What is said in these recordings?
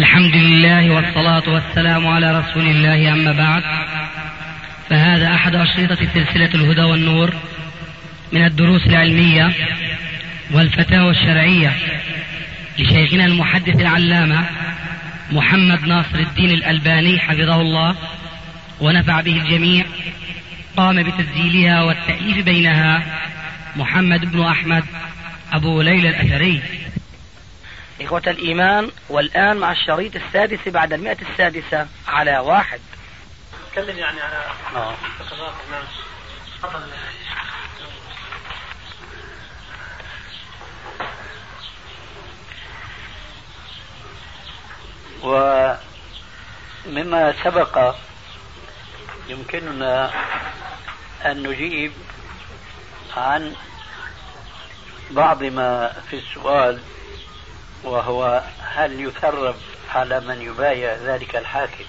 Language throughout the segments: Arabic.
الحمد لله والصلاة والسلام على رسول الله، أما بعد، فهذا أحد أشرطة سلسلة الهدى والنور من الدروس العلمية والفتاوى الشرعية لشيخنا المحدث العلامة محمد ناصر الدين الألباني حفظه الله ونفع به الجميع. قام بتسجيلها والتأليف بينها محمد بن أحمد أبو ليلى الأثري. إخوة الإيمان، والآن مع الشريط السادس بعد 106 على 1. تكلم يعني على ومما سبق يمكننا أن نجيب عن بعض ما في السؤال، وهو هل يثرب على من يبايع ذلك الحاكم؟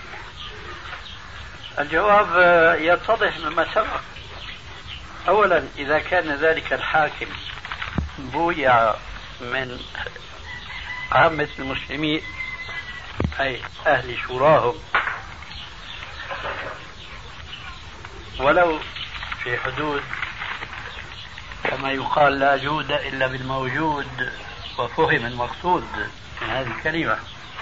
الجواب يتضح مما سبق. أولا، إذا كان ذلك الحاكم بويع من عامة المسلمين أي أهل شوراهم، ولو في حدود كما يقال لا جود إلا بالموجود، وفهم المقصود من هذه الكلمة،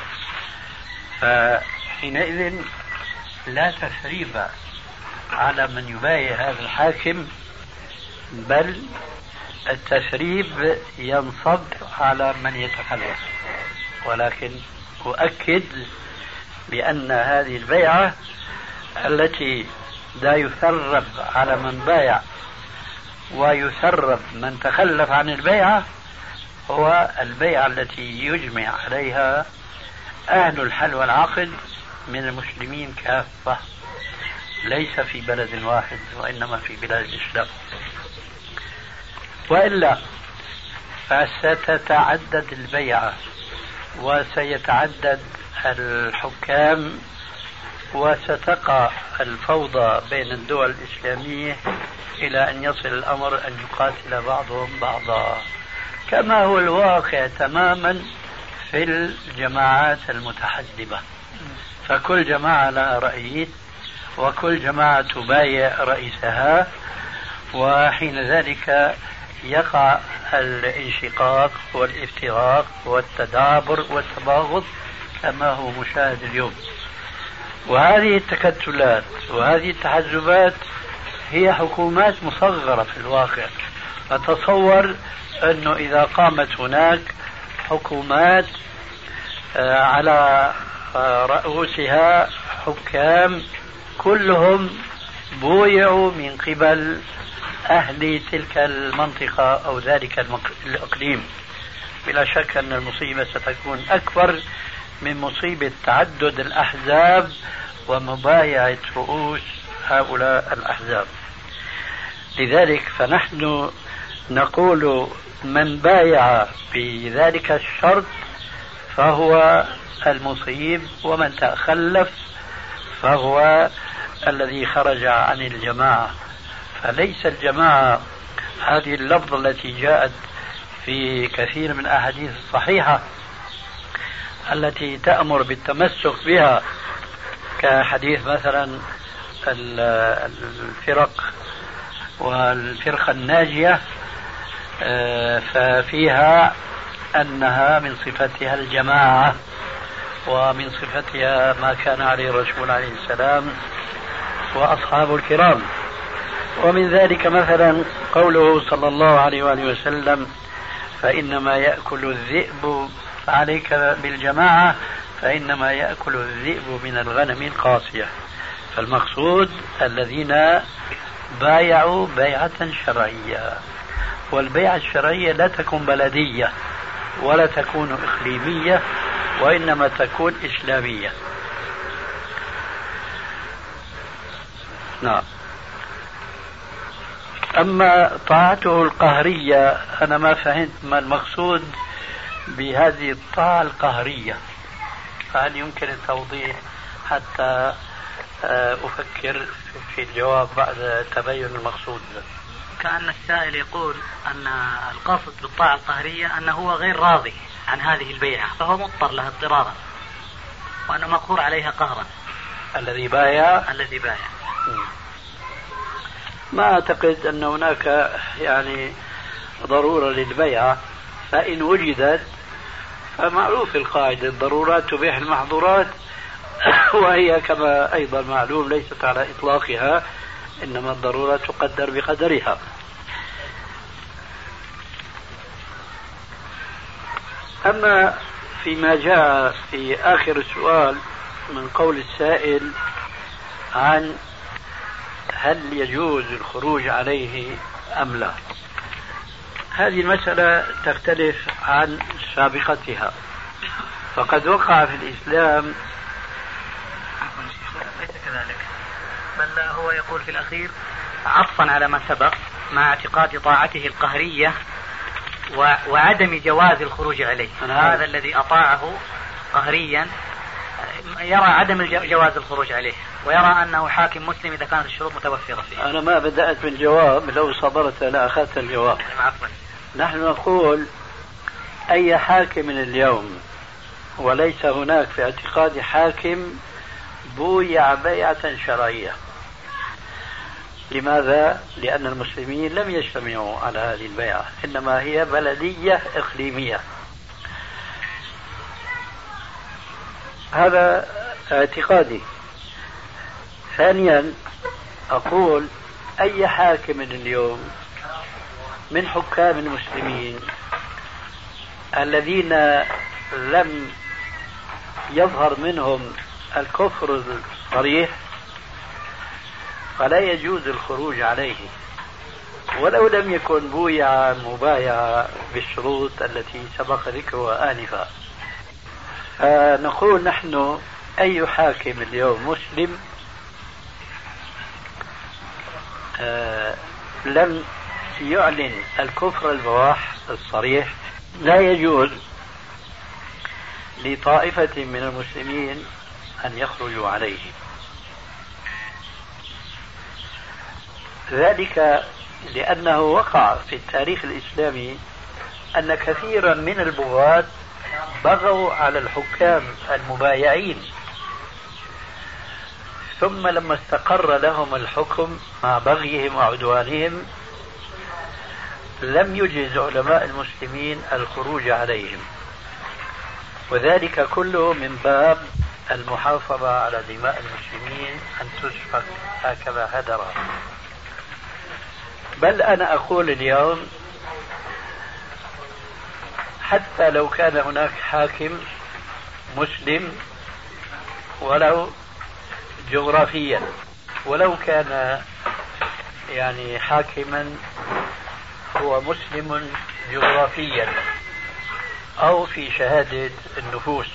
فحينئذ لا تثريب على من يبايع هذا الحاكم، بل التثريب ينصب على من يتخلف. ولكن أؤكد بأن هذه البيعة التي لا يثرب على من بايع ويثرب من تخلف عن البيعة هو البيعة التي يجمع عليها أهل الحل والعقد من المسلمين كافة، ليس في بلد واحد وإنما في بلاد الإسلام. وإلا فستتعدد البيعة وسيتعدد الحكام وستقع الفوضى بين الدول الإسلامية إلى أن يصل الأمر أن يقاتل بعضهم بعضا، كما هو الواقع تماما في الجماعات المتحزبة. فكل جماعة لها رئيس، وكل جماعة تبايع رئيسها، وحين ذلك يقع الانشقاق والافتراق والتدابر والتباغض كما هو مشاهد اليوم. وهذه التكتلات وهذه التحزبات هي حكومات مصغرة في الواقع. أتصور أنه إذا قامت هناك حكومات على رؤوسها حكام كلهم بويعوا من قبل أهل تلك المنطقة أو ذلك الإقليم، بلا شك أن المصيبة ستكون أكبر من مصيبة تعدد الأحزاب ومبايعة رؤوس هؤلاء الأحزاب. لذلك فنحن نقول من بايع بذلك الشرط فهو المصيب، ومن تخلف فهو الذي خرج عن الجماعة. فليس الجماعة هذه اللفظة التي جاءت في كثير من الأحاديث الصحيحة التي تأمر بالتمسك بها، كحديث مثلا الفرق والفرقة الناجية، ففيها أنها من صفتها الجماعة، ومن صفتها ما كان عليه الرسول عليه السلام وأصحاب الكرام. ومن ذلك مثلا قوله صلى الله عليه وآله وسلم: فإنما يأكل الذئب، فعليك بالجماعة فإنما يأكل الذئب من الغنم القاسية. فالمقصود الذين بايعوا بيعة شرعية، والبيعة الشرعية لا تكون بلدية ولا تكون إقليمية، وإنما تكون إسلامية. نعم. أما طاعته القهرية، أنا ما فهمت ما المقصود بهذه الطاعة القهرية، فهل يمكن التوضيح حتى أفكر في الجواب بعد تبين المقصود؟ كأن السائل يقول أن القصد بالطاعة القهرية أنه هو غير راضي عن هذه البيعة، فهو مضطر لها اضطرارا. وأنه مقهور عليها قهرا. الذي بايع ما أعتقد أن هناك يعني ضرورة للبيع، فإن وجدت فمعروف القاعدة الضرورات تبيح المحظورات، وهي كما أيضا معلوم ليست على إطلاقها، إنما الضرورة تقدر بقدرها. أما فيما جاء في آخر السؤال من قول السائل عن هل يجوز الخروج عليه أم لا، هذه المسألة تختلف عن سابقتها. فقد وقع في الإسلام ليس كذلك، بل هو يقول في الأخير عطفا على ما سبق مع اعتقاد طاعته القهرية وعدم جواز الخروج عليه. هذا الذي أطاعه قهريا يرى عدم جواز الخروج عليه، ويرى أنه حاكم مسلم إذا كانت الشروط متوفرة فيه. أنا ما بدأت بالجواب، لو صبرت لأخذت الجواب. عفوا. نحن نقول أي حاكم اليوم، وليس هناك في اعتقاد حاكم بويع بيعة شرعية. لماذا؟ لأن المسلمين لم يجتمعوا على هذه البيعة، إنما هي بلدية إقليمية. هذا اعتقادي. ثانيا أقول أي حاكم اليوم من حكام المسلمين الذين لم يظهر منهم الكفر الصريح فلا يجوز الخروج عليه، ولو لم يكن بويع مبايع بالشروط التي سبق ذكرها آنفا. نقول نحن أي حاكم اليوم مسلم لم يعلن الكفر البواح الصريح لا يجوز لطائفة من المسلمين أن يخرجوا عليه. ذلك لأنه وقع في التاريخ الإسلامي أن كثيرا من البغاة بغوا على الحكام المبايعين، ثم لما استقر لهم الحكم مع بغيهم وعدوانهم لم يجز علماء المسلمين الخروج عليهم، وذلك كله من باب المحافظة على دماء المسلمين أن تسفك هكذا هدرا. بل أنا أقول اليوم حتى لو كان هناك حاكم مسلم ولو جغرافيا، ولو كان يعني حاكما هو مسلم جغرافيا أو في شهادة النفوس،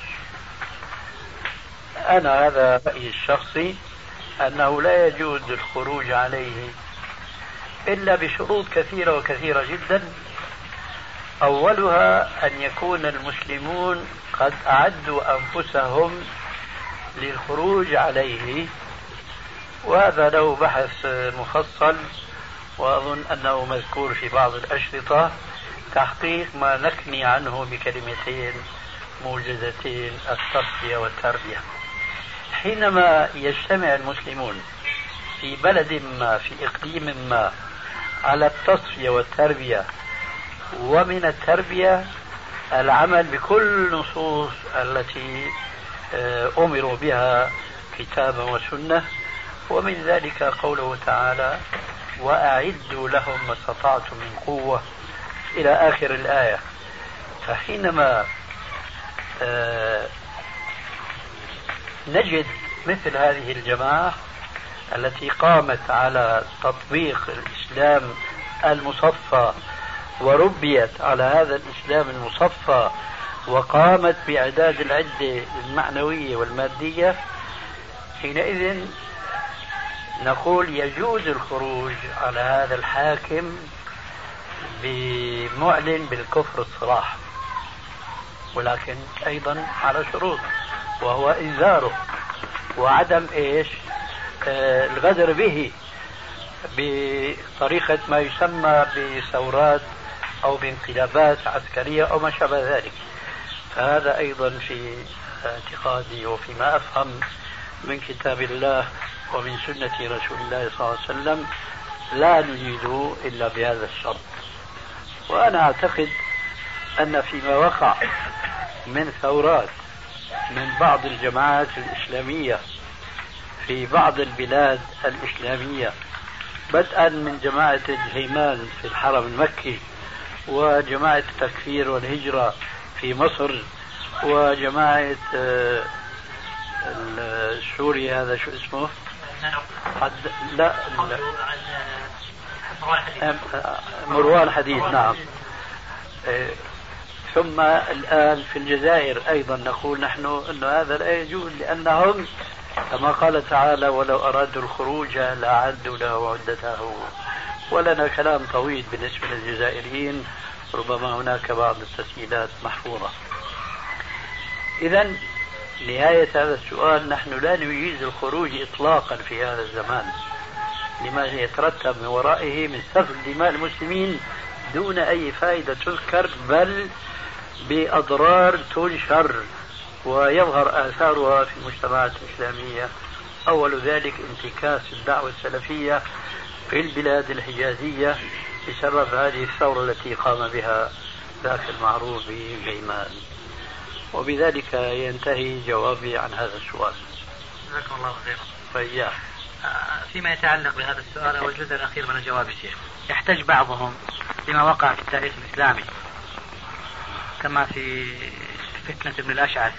أنا هذا رأيي الشخصي أنه لا يجوز الخروج عليه إلا بشروط كثيرة وكثيرة جدا. أولها أن يكون المسلمون قد أعدوا أنفسهم للخروج عليه، وهذا له بحث مفصل وأظن أنه مذكور في بعض الأشرطة، تحقيق ما نكني عنه بكلمتين موجزتين: التصفية والتربية. حينما يجتمع المسلمون في بلد ما في إقليم ما على التصفية والتربية، ومن التربية العمل بكل النصوص التي أمروا بها كتابا وسنة، ومن ذلك قوله تعالى: وأعدوا لهم ما استطعتم من قوة إلى آخر الآية. فحينما نجد مثل هذه الجماعة التي قامت على تطبيق الإسلام المصفى وربيت على هذا الإسلام المصفى وقامت بإعداد العدة المعنوية والمادية، حينئذ نقول يجوز الخروج على هذا الحاكم بمعلن بالكفر الصراح، ولكن أيضا على شروط، وهو إنذاره وعدم الغدر به بطريقة ما يسمى بثورات أو بانقلابات عسكرية أو ما شابه ذلك. فهذا أيضا في اعتقادي وفيما أفهم من كتاب الله ومن سنة رسول الله صلى الله عليه وسلم لا نجيد إلا بهذا الشرط. وأنا أعتقد أن فيما وقع من ثورات من بعض الجماعات الإسلامية في بعض البلاد الإسلامية، بدءا من جماعة الهيمان في الحرم المكي، وجماعة التكفير والهجرة في مصر، وجماعة سوريا هذا شو اسمه؟ لا مروان حديث، نعم. ثم الآن في الجزائر أيضا نقول نحن أن هذا لا يجوز، لأنهم كما قال تعالى ولو أرادوا الخروج لأعدوا له عدته. ولنا كلام طويل بالنسبة للجزائريين، ربما هناك بعض التسجيلات محفوظة. إذن نهاية هذا السؤال، نحن لا نجيز الخروج إطلاقا في هذا الزمان لما يترتب من ورائه من سفك دماء المسلمين دون أي فائدة تذكر، بل بأضرار تنشر ويظهر آثارها في المجتمعات الإسلامية. أول ذلك انتكاس الدعوة السلفية في البلاد الحجازية بسبب هذه الثورة التي قام بها ذاك المعروف بغيمان. وبذلك ينتهي جوابي عن هذا السؤال. جزاكم الله خيرا. فإياه فيما يتعلق بهذا السؤال أو الجزء الأخير من الجواب الشيخ، يحتج بعضهم لما وقع في التاريخ الإسلامي كما في فتنة ابن الأشعث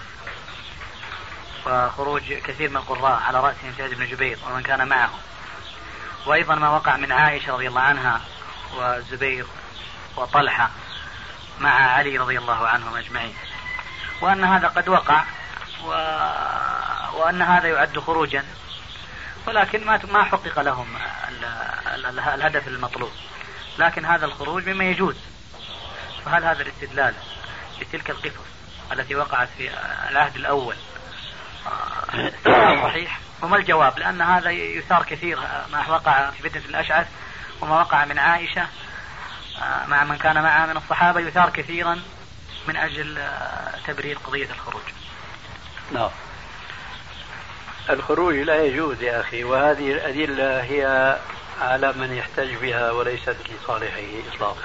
وخروج كثير من القراء على رأسهم سعيد بن جبير ومن كان معه، وأيضا ما وقع من عائشة رضي الله عنها والزبير وطلحة مع علي رضي الله عنهم أجمعين، وأن هذا قد وقع وأن هذا يعد خروجا، ولكن ما حقق لهم الهدف المطلوب. لكن هذا الخروج مما يجوز. فهل هذا الاستدلال بتلك القصص التي وقعت في العهد الأول صحيح؟ وما الجواب؟ لأن هذا يثار كثير، ما وقع في فتنة الأشعث وما وقع من عائشة مع من كان معها من الصحابة يثار كثيرا من أجل تبرير قضية الخروج. نعم، الخروج لا يجوز يا أخي، وهذه الأدلة هي على من يحتج بها وليست لصالحه إطلاقا.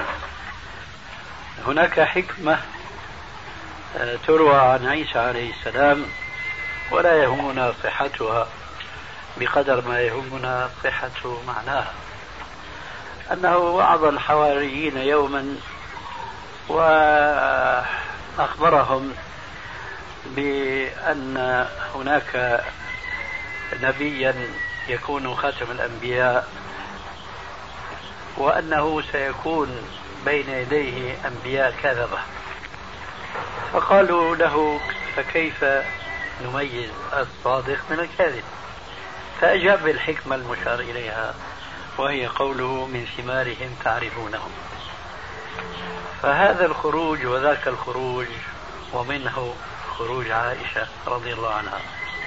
هناك حكمة تروى عن عيسى عليه السلام ولا يهمنا صحتها بقدر ما يهمنا صحة معناها، أنه وعظ الحواريين يوما وأخبرهم بأن هناك نبيا يكون خاتم الأنبياء، وأنه سيكون بين يديه أنبياء كذبة. فقالوا له فكيف نميز الصادق من الكاذب؟ فأجاب بالحكمة المشار إليها وهي قوله من ثمارهم تعرفونهم. فهذا الخروج وذاك الخروج، ومنه خروج عائشة رضي الله عنها،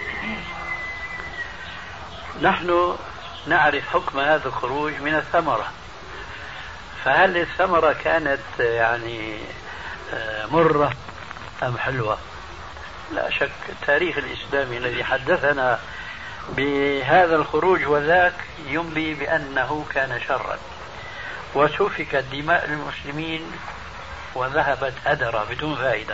نحن نعرف حكم هذا الخروج من الثمرة. فهل الثمرة كانت يعني مرة أم حلوة؟ لا شك التاريخ الإسلامي الذي حدثنا بهذا الخروج وذاك ينبي بأنه كان شرا، وسفكت دماء المسلمين وذهبت هدرا بدون فائدة.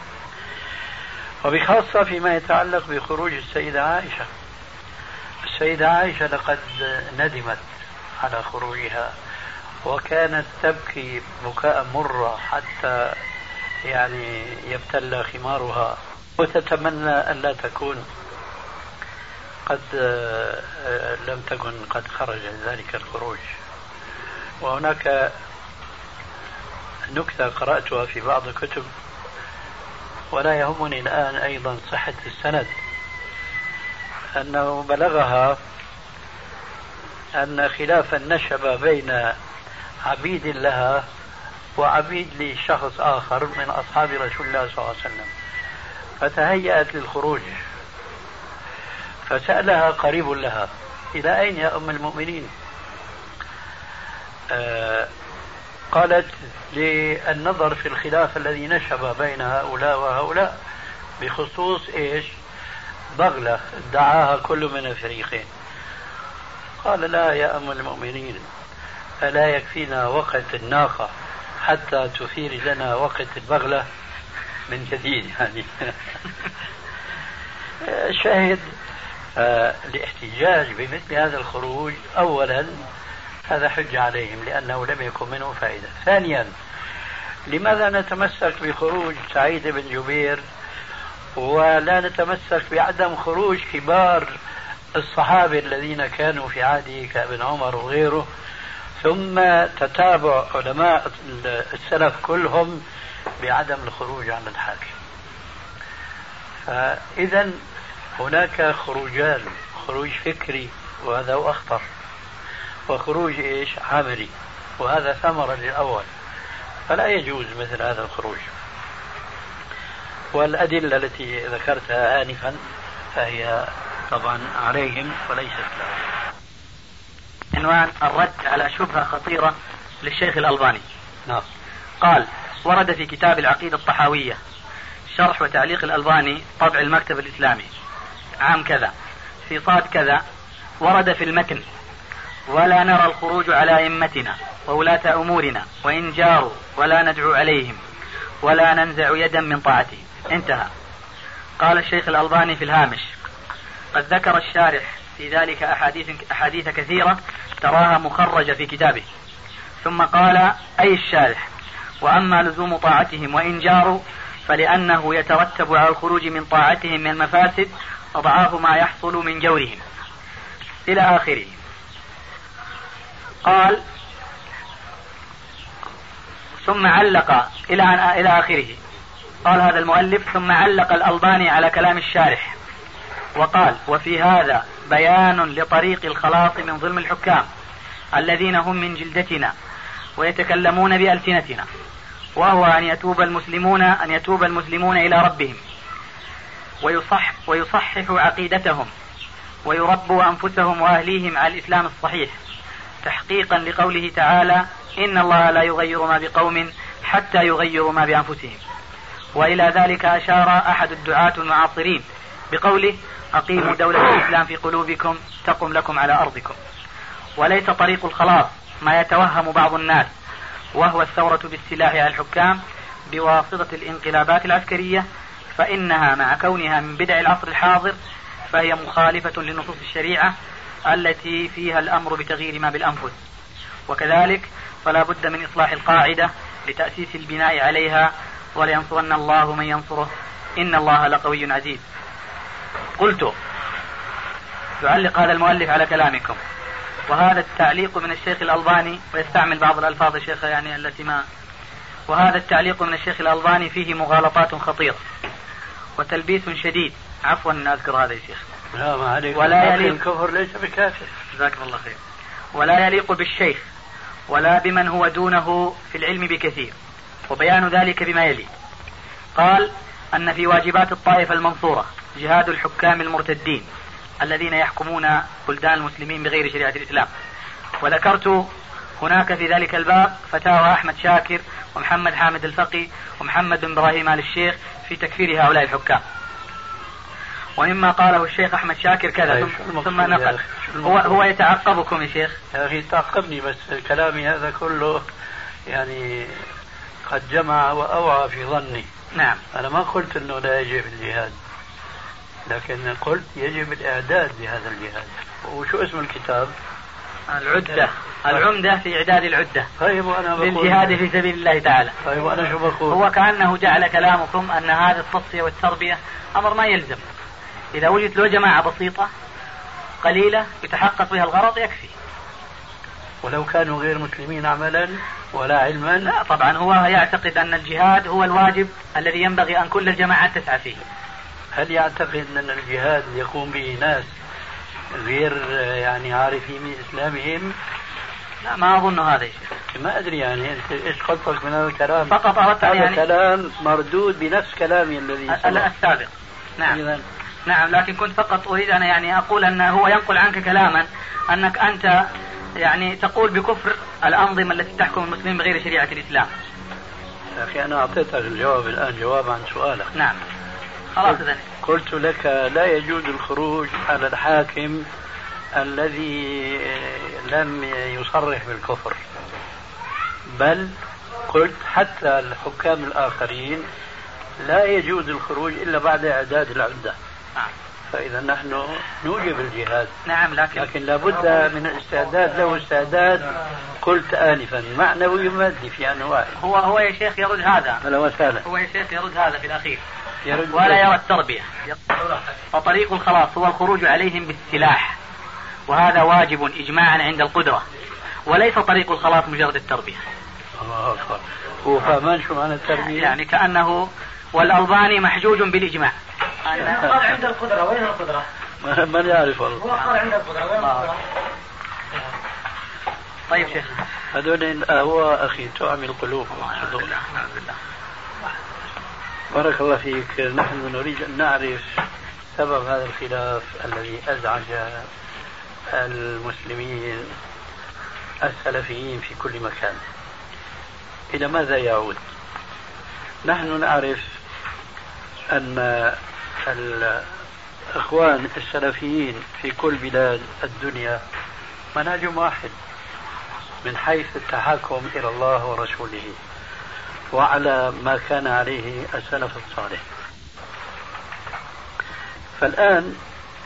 وبخاصة فيما يتعلق بخروج السيدة عائشة، السيدة عائشة لقد ندمت على خروجها وكانت تبكي بكاء مرة حتى يعني يبتل خمارها، وتتمنى أن لا تكون لم تكن قد خرج ذلك الخروج. وهناك نكتة قرأتها في بعض الكتب ولا يهمني الآن أيضا صحة السند، أنه بلغها أن خلافا نشب بين عبيد لها وعبيد لشخص آخر من أصحاب رسول الله صلى الله عليه وسلم، فتهيأت للخروج، فسألها قريب لها إلى أين يا أم المؤمنين؟ قالت للنظر في الخلاف الذي نشب بين هؤلاء وهؤلاء بخصوص إيش؟ بغلة ادعاها كل من الفريقين. قال لا يا أم المؤمنين، ألا يكفينا وقت الناقة حتى تثير لنا وقت البغلة من جديد يعني. شاهد الاحتجاج بمثل هذا الخروج أولا هذا حجة عليهم لأنه لم يكن منه فائدة. ثانيا، لماذا نتمسك بخروج سعيد بن جبير ولا نتمسك بعدم خروج كبار الصحابة الذين كانوا في عهده كابن عمر وغيره، ثم تتابع علماء السلف كلهم بعدم الخروج عن الحاكم؟ فإذا هناك خروجان، خروج فكري وهذا هو أخطر، وخروج إيش؟ عملي، وهذا ثمرة للأول، فلا يجوز مثل هذا الخروج. والأدلة التي ذكرتها آنفا فهي طبعا عليهم وليست لهم. عنوان الرد على شبهة خطيرة للشيخ الألباني. نعم. قال: ورد في كتاب العقيدة الطحاوية شرح وتعليق الألباني طبع المكتب الإسلامي عام كذا في صاد كذا، ورد في المتن: ولا نرى الخروج على أئمتنا وولاة أمورنا وإن جاروا ولا ندعو عليهم ولا ننزع يدا من طاعتهم. انتهى. قال الشيخ الألباني في الهامش: قد ذكر الشارح في ذلك أحاديث كثيرة تراها مخرجة في كتابه. ثم قال أي الشارح: وأما لزوم طاعتهم وإن جاروا فلأنه يترتب على الخروج من طاعتهم من المفاسد أضعاف ما يحصل من جورهم إلى آخره. قال ثم علق إلى آخره. قال هذا المؤلف: ثم علق الألباني على كلام الشارح وقال: وفي هذا بيان لطريق الخلاص من ظلم الحكام الذين هم من جلدتنا ويتكلمون بألسنتنا، وهو أن يتوب المسلمون إلى ربهم ويصححوا عقيدتهم ويربوا أنفسهم وأهليهم على الإسلام الصحيح، تحقيقا لقوله تعالى: إن الله لا يغير ما بقوم حتى يغيروا ما بأنفسهم. وإلى ذلك أشار أحد الدعاة المعاصرين بقوله: أقيموا دولة الإسلام في قلوبكم تقم لكم على أرضكم. وليس طريق الخلاص ما يتوهم بعض الناس، وهو الثورة بالسلاح على الحكام بواسطة الانقلابات العسكرية، فإنها مع كونها من بدع العصر الحاضر فهي مخالفة لنصوص الشريعة التي فيها الأمر بتغيير ما بالأنفس. وكذلك فلا بد من إصلاح القاعدة لتأسيس البناء عليها: ولينصرن الله من ينصره إن الله لقوي عزيز. قلت: يعلق هذا المؤلف على كلامكم، وهذا التعليق من الشيخ الألباني، ويستعمل بعض الألفاظ الشيخ يعني التي ما، وهذا التعليق من الشيخ الألباني فيه مغالطات خطيرة وتلبيس شديد. عفوا أن أذكر هذا يا شيخ. لا ما عليك، ولا يليق الكفر ليس بكافر. جزاكم الله خير. ولا يليق بالشيخ ولا بمن هو دونه في العلم بكثير، وبيان ذلك بما يلي. قال: أن في واجبات الطائفة المنصورة جهاد الحكام المرتدين الذين يحكمون بلدان المسلمين بغير شريعة الإسلام. وذكرت هناك في ذلك الباب فتاوى أحمد شاكر ومحمد حامد الفقي ومحمد بن إبراهيم آل الشيخ في تكفير هؤلاء الحكام. ومما قاله الشيخ أحمد شاكر كذا ثم نقل. هو يتعقبكم يا شيخ. يا أخي تعقبني بس، كلامي هذا كله يعني قد جمع وأوعى في ظني. نعم. أنا ما قلت أنه لا يجب الجهاد، لكن قلت يجب الإعداد لهذا الجهاد. وشو اسم الكتاب؟ العمدة في إعداد العدة. طيب وأنا بقول للجهاد في سبيل الله تعالى. طيب وأنا شو بقول؟ هو كأنه جعل كلامكم أن هذا التصفية والتربية أمر ما يلزم. إذا وجدت له جماعة بسيطة قليلة يتحقق بها الغرض يكفي. ولو كانوا غير مسلمين عملا ولا علما؟ لا طبعا، هو يعتقد أن الجهاد هو الواجب الذي ينبغي أن كل الجماعات تسعى فيه. هل يعتقد أن الجهاد يقوم به ناس غير يعني عارفين من إسلامهم؟ لا ما أظن هذا يا شيخ. ما أدري يعني أنت إيش قصدك من هذا الكلام؟ فقط أردت هذا يعني كلام مردود بنفس كلامي الذي السابق. نعم. نعم، لكن كنت فقط أريد أن يعني أقول أن هو ينقل عنك كلاما أنك أنت يعني تقول بكفر الأنظمة التي تحكم المسلمين بغير شريعة الإسلام. يا أخي أنا أعطيتك الجواب الآن، جواب عن سؤالك. نعم خلاص إذن. قلت لك لا يجوز الخروج على الحاكم الذي لم يصرح بالكفر، بل قلت حتى الحكام الآخرين لا يجوز الخروج إلا بعد إعداد العدة. فإذا نحن نوجب الجهاد. نعم لكن لابد من الاستعداد، له استعداد قلت آنفا معنوي ومادي في أنواع. هو يا شيخ يرد هذا. هلا وسهلا. هو يا شيخ يرد هذا في الأخير يرد ولا يرى التربية. فطريق الخلاص هو الخروج عليهم بالسلاح، وهذا واجب إجماعا عند القدرة، وليس طريق الخلاص مجرد التربية. الله أكبر. هو فاهمان شو معنى التربية؟ يعني كأنه والألباني محجوج بالإجماع. قال عند القدرة. وين القدرة؟ من يعرف والله. هو قال عند القدرة. وين القدرة؟ طيب شيخ هذول هو أخي تعمل قلوب. بارك الله فيك. نحن نريد أن نعرف سبب هذا الخلاف الذي أزعج المسلمين السلفيين في كل مكان. إلى ماذا يعود؟ نحن نعرف أن الإخوان السلفيين في كل بلاد الدنيا منهجهم واحد من حيث التحاكم إلى الله ورسوله وعلى ما كان عليه السلف الصالح. فالآن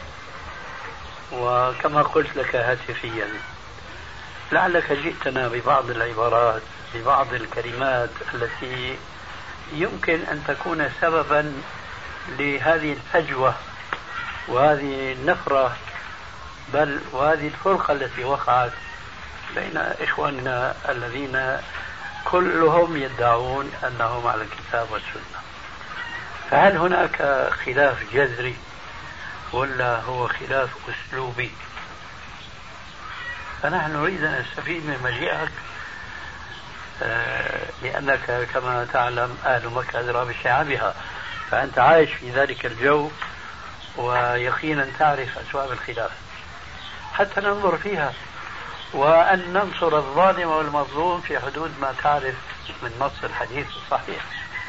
وكما قلت لك هاتفيا لعلك جئتنا ببعض العبارات، ببعض الكلمات التي يمكن أن تكون سببا لهذه الفجوة وهذه النفرة، بل وهذه الفرقة التي وقعت بين إخواننا الذين كلهم يدعون أنهم على الكتاب والسنة. فهل هناك خلاف جذري ولا هو خلاف أسلوبي؟ فنحن نريد أن نستفيد من مجيئك، لأنك كما تعلم أهل مكة أدرى بشعابها، فأنت عايش في ذلك الجو ويقينا تعرف أسباب الخلاف حتى ننظر فيها وأن ننصر الظالم والمظلوم في حدود ما تعرف من نص الحديث الصحيح.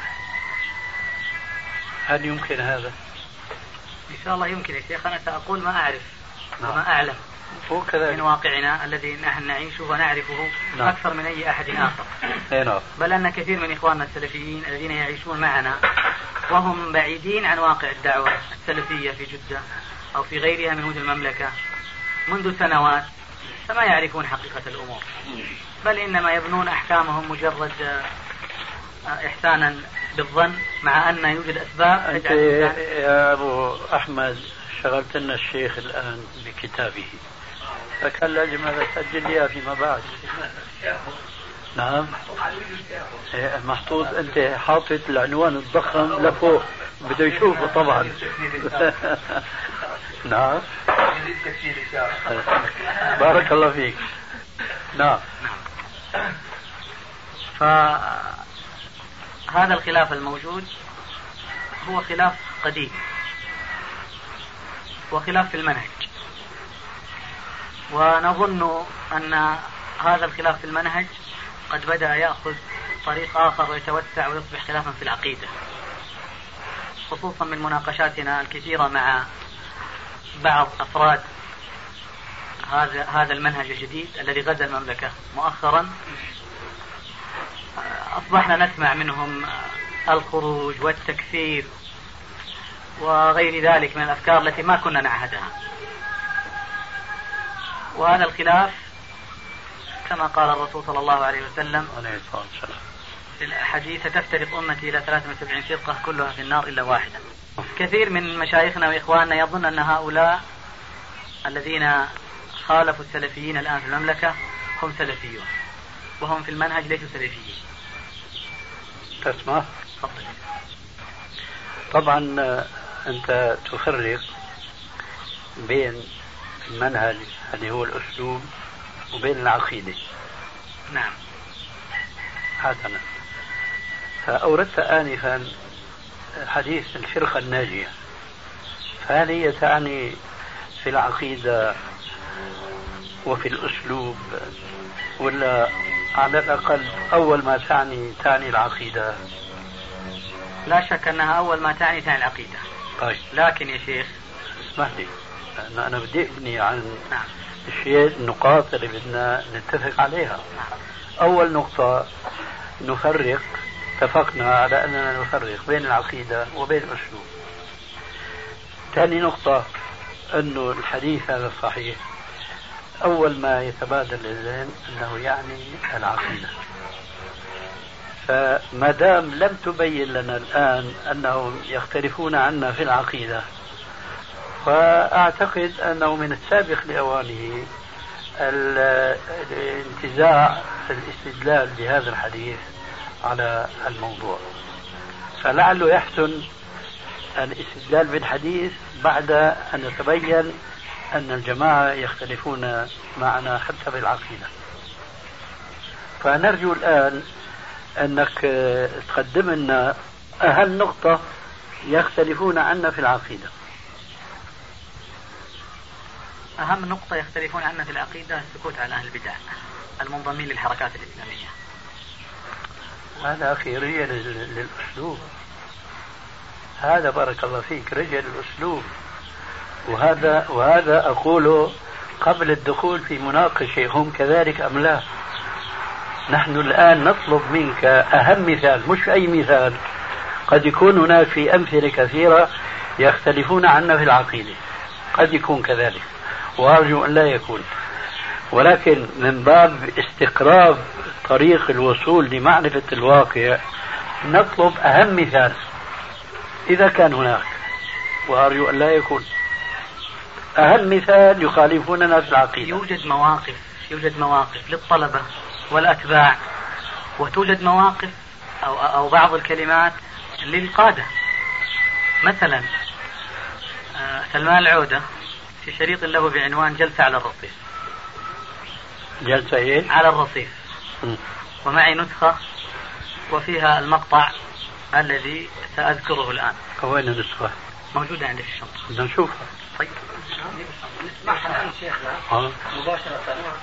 هل يمكن هذا؟ إن شاء الله يمكن يا شيخ. أنا سأقول ما أعرف وما أعلم من واقعنا الذي نحن نعيشه ونعرفه أكثر من أي أحد آخر. بل أن كثير من إخواننا السلفيين الذين يعيشون معنا وهم بعيدين عن واقع الدعوة السلفية في جدة أو في غيرها من مدن المملكة منذ سنوات، فما يعرفون حقيقة الأمور، بل إنما يبنون أحكامهم مجرد إحسانا بالظن، مع أن يوجد أسباب. أنت يا أبو أحمد شغلت لنا الشيخ الآن بكتابه، فكان لازم هذا تسجل لي فيما بعد. نعم محطوط، أنت حاطط العنوان الضخم لفوق بده يشوفه طبعا. نعم بارك الله فيك. نعم. فهذا الخلاف الموجود هو خلاف قديم وخلاف في المنهج، ونظن أن هذا الخلاف في المنهج قد بدأ يأخذ طريق آخر ويتوسع ويصبح خلافا في العقيدة، خصوصا من مناقشاتنا الكثيرة مع بعض أفراد هذا المنهج الجديد الذي غزا المملكة مؤخرا. أصبحنا نسمع منهم الخروج والتكفير وغير ذلك من الأفكار التي ما كنا نعهدها. وهذا الخلاف كما قال الرسول صلى الله عليه وسلم في الحديث: تفترق أمتي إلى 73 فرقة كلها في النار إلا واحدة. كثير من مشايخنا وإخواننا يظن أن هؤلاء الذين خالفوا السلفيين الآن في المملكة هم سلفيون، وهم في المنهج ليسوا سلفيين. تسمع؟ طبعا أنت تفرق بين المنهج اللي هو الأسلوب وبين العقيدة. نعم. حسنا. فأوردت آنفا حديث الفرقة الناجية، فهل هي تعني في العقيدة وفي الأسلوب، ولا على الأقل أول ما تعني العقيدة؟ لا شك أنها أول ما تعني العقيدة. طيب. لكن يا شيخ اسمح لي، أنا بدي أبني عن نعم. النقاط اللي بدنا نتفق عليها. نعم. أول نقطة نفرق، اتفقنا على أننا نفرق بين العقيدة وبين الأسلوب. ثاني نقطة أنه الحديث هذا صحيح، أول ما يتبادل للذهن أنه يعني العقيدة. فما دام لم تبين لنا الآن أنهم يختلفون عنا في العقيدة، فأعتقد أنه من السابق لأوانه الانتزاع الاستدلال بهذا الحديث على الموضوع. فلعله يحسن الاستدلال بالحديث بعد أن يتبين أن الجماعة يختلفون معنا حتى بالعقيدة. فنرجو الآن أنك تقدم لنا أهم نقطة يختلفون عنا في العقيدة. أهم نقطة يختلفون عنا في العقيدة السكوت عن أهل البدع المنضمين للحركات الإسلامية. هذا أخي رجل للأسلوب، هذا بارك الله فيك رجل الأسلوب، وهذا أقوله قبل الدخول في مناقشة هم كذلك أم لا. نحن الآن نطلب منك أهم مثال، مش أي مثال، قد يكون هناك في أمثلة كثيرة يختلفون عنا في العقيدة، قد يكون كذلك وأرجو أن لا يكون، ولكن من باب استقراب طريق الوصول لمعرفة الواقع نطلب أهم مثال إذا كان هناك، وأرجو أن لا يكون أهم مثال يخالفوننا في العقيدة. يوجد مواقف للطلبة والأتباع، وتوجد مواقف أو بعض الكلمات للقادة. مثلا سلمان العودة في شريط له بعنوان جلسة على الرصيف. جلسة إيه؟ على الرصيف. ومعي نسخة وفيها المقطع الذي سأذكره الآن. وين النسخة؟ موجودة عندي في الشنطة. بدنا نشوفها. طيب نسمعها الآن شيخنا مباشرة.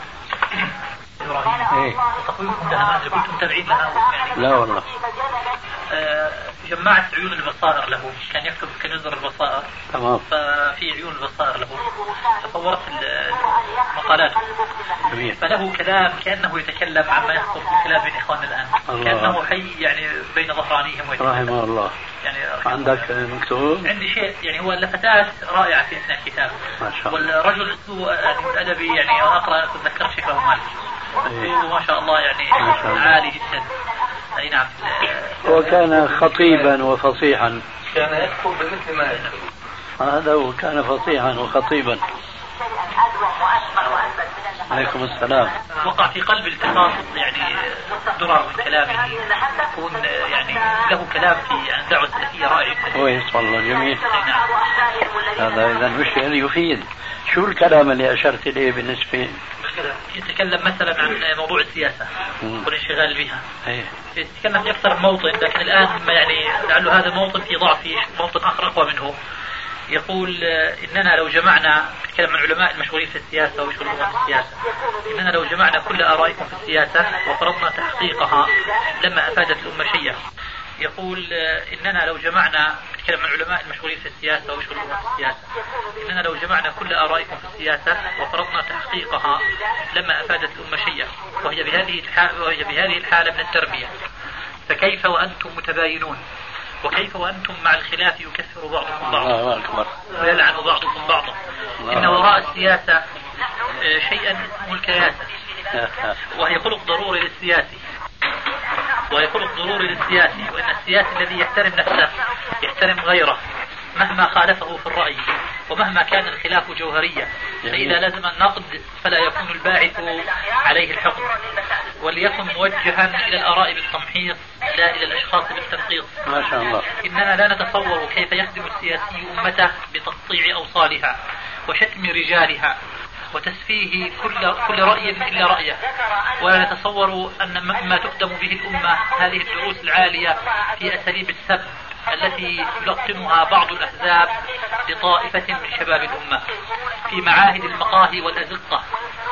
إيه؟ تقويمكم لها ما كنتم متابعين لها؟ لا والله. جمعت عيون البصائر له، كان يكتب كنزر البصائر. تمام. ففي عيون البصائر له تصورت المقالات. جميل. فله كلام كأنه يتكلم عما يحصل في كلام بين إخواننا الآن. الله. كأنه حي يعني بين ظهرانيهم. رحمه الله. يعني عندك مكتوب؟ عندي شيء يعني هو اللفتات رائعة في أثناء الكتاب. ما شاء الله. والرجل أسلوبه أدبي يعني أقرأ تذكرت شكله مالك. ما شاء الله يعني عالي جدا. أي نعم. وكان خطيبا وفصيحا. كان يكتب بمثل ما يكتب. هذا هو، كان فصيحا وخطيبا. عليكم السلام. وقع في قلب التقاط يعني درر من كلامه، يكون يعني له كلام في عن دعوة السلفية رائع. كويس والله، جميل. هذا إذا مشكل يفيد. شو الكلام اللي أشرت إليه بالنسبة؟ يتكلم مثلا عن موضوع السياسة والانشغال بها. أيه. يتكلم في أكثر من موطن، لكن الآن يعني لعله هذا موطن في ضعف، موطن آخر أقوى منه. يقول إننا لو جمعنا، يتكلم عن علماء المشغولين في السياسة ويشغلون في السياسة، إننا لو جمعنا كل آرائكم في السياسة وفرضنا تحقيقها لما أفادت الأمة شيئا. يقول إننا لو جمعنا، يتكلم عن علماء المشغولين في السياسة ويشغلون في السياسة، إننا لو جمعنا كل آرائكم في السياسة وفرضنا تحقيقها لما أفادت الأمة شيئا، وهي بهذه الحالة من التربية. فكيف وأنتم متباينون؟ وكيف وأنتم مع الخلاف يكفر بعضكم بعضا ويلعن بعضكم بعضا؟ إن وراء السياسة شيئا اسمه الكياسة، وهي خلق ضروري للسياسي، وإن السياسي الذي يحترم نفسه يحترم غيره مهما خالفه في الرأي ومهما كان الخلاف جوهريا، فإذا لزم النقد فلا يكون الباعث عليه الحكم، وليكن موجها إلى الآراء بالتمحيص لا إلى الأشخاص بالتنقيص. ما شاء الله. إننا لا نتصور كيف يخدم السياسي أمته بتقطيع أوصالها وشتم رجالها وتسفيه كل رأي إلا رأيه، ولا نتصور أن ما تقدم به الأمة هذه الدروس العالية في أساليب السب التي يلقنها بعض الأحزاب لطائفة من شباب الأمة في معاهد المقاهي والأزقة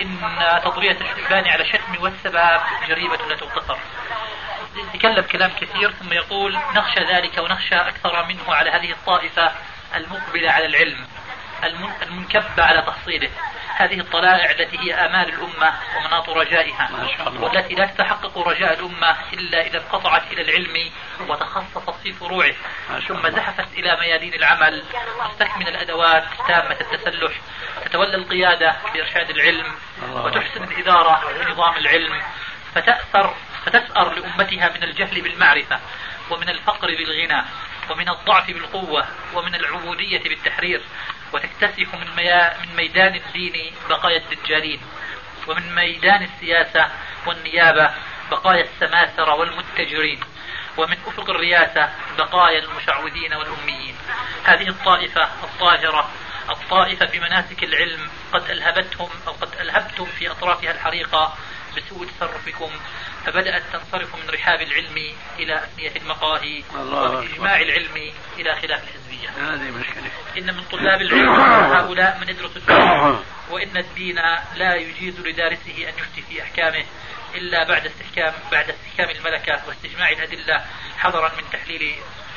إن تطرية الشبان على الشتم والسباب جريمة لا تغتفر. يتكلم كلام كثير ثم يقول نخشى ذلك ونخشى أكثر منه على هذه الطائفة المقبلة على العلم المنكبة على تحصيله، هذه الطلائع التي هي آمال الأمة ومناط رجائها، والتي لا تتحقق رجاء الأمة إلا إذا انقطعت إلى العلم وتخصصت في فروعه، ثم زحفت إلى ميادين العمل مستكمل الأدوات تامة التسلح، تتولى القيادة بإرشاد العلم وتحسن الإدارة بنظام العلم، فتسأر لأمتها من الجهل بالمعرفة، ومن الفقر بالغنى، ومن الضعف بالقوة، ومن العبودية بالتحرير، وتكتسح من ميدان الدين بقايا الدجالين، ومن ميدان السياسة والنيابة بقايا السماسرة والمتجرين، ومن أفق الرياسة بقايا المشعوذين والأميين. هذه الطائفة الطاهرة، الطائفة بمناسك العلم، قد ألهبتم في أطرافها الحريقة بسوء تصرفكم، فبدأت تنصرف من رحاب العلم إلى أثنية المقاهي، وإجماع العلم إلى خلاف الحزبية. إن من طلاب العلم هؤلاء من يدرس الدين، وإن الدين لا يجيز لدارسه أن يفتي في أحكامه إلا بعد استحكام الملكة واستجماع الأدلة، حذرا من تحليل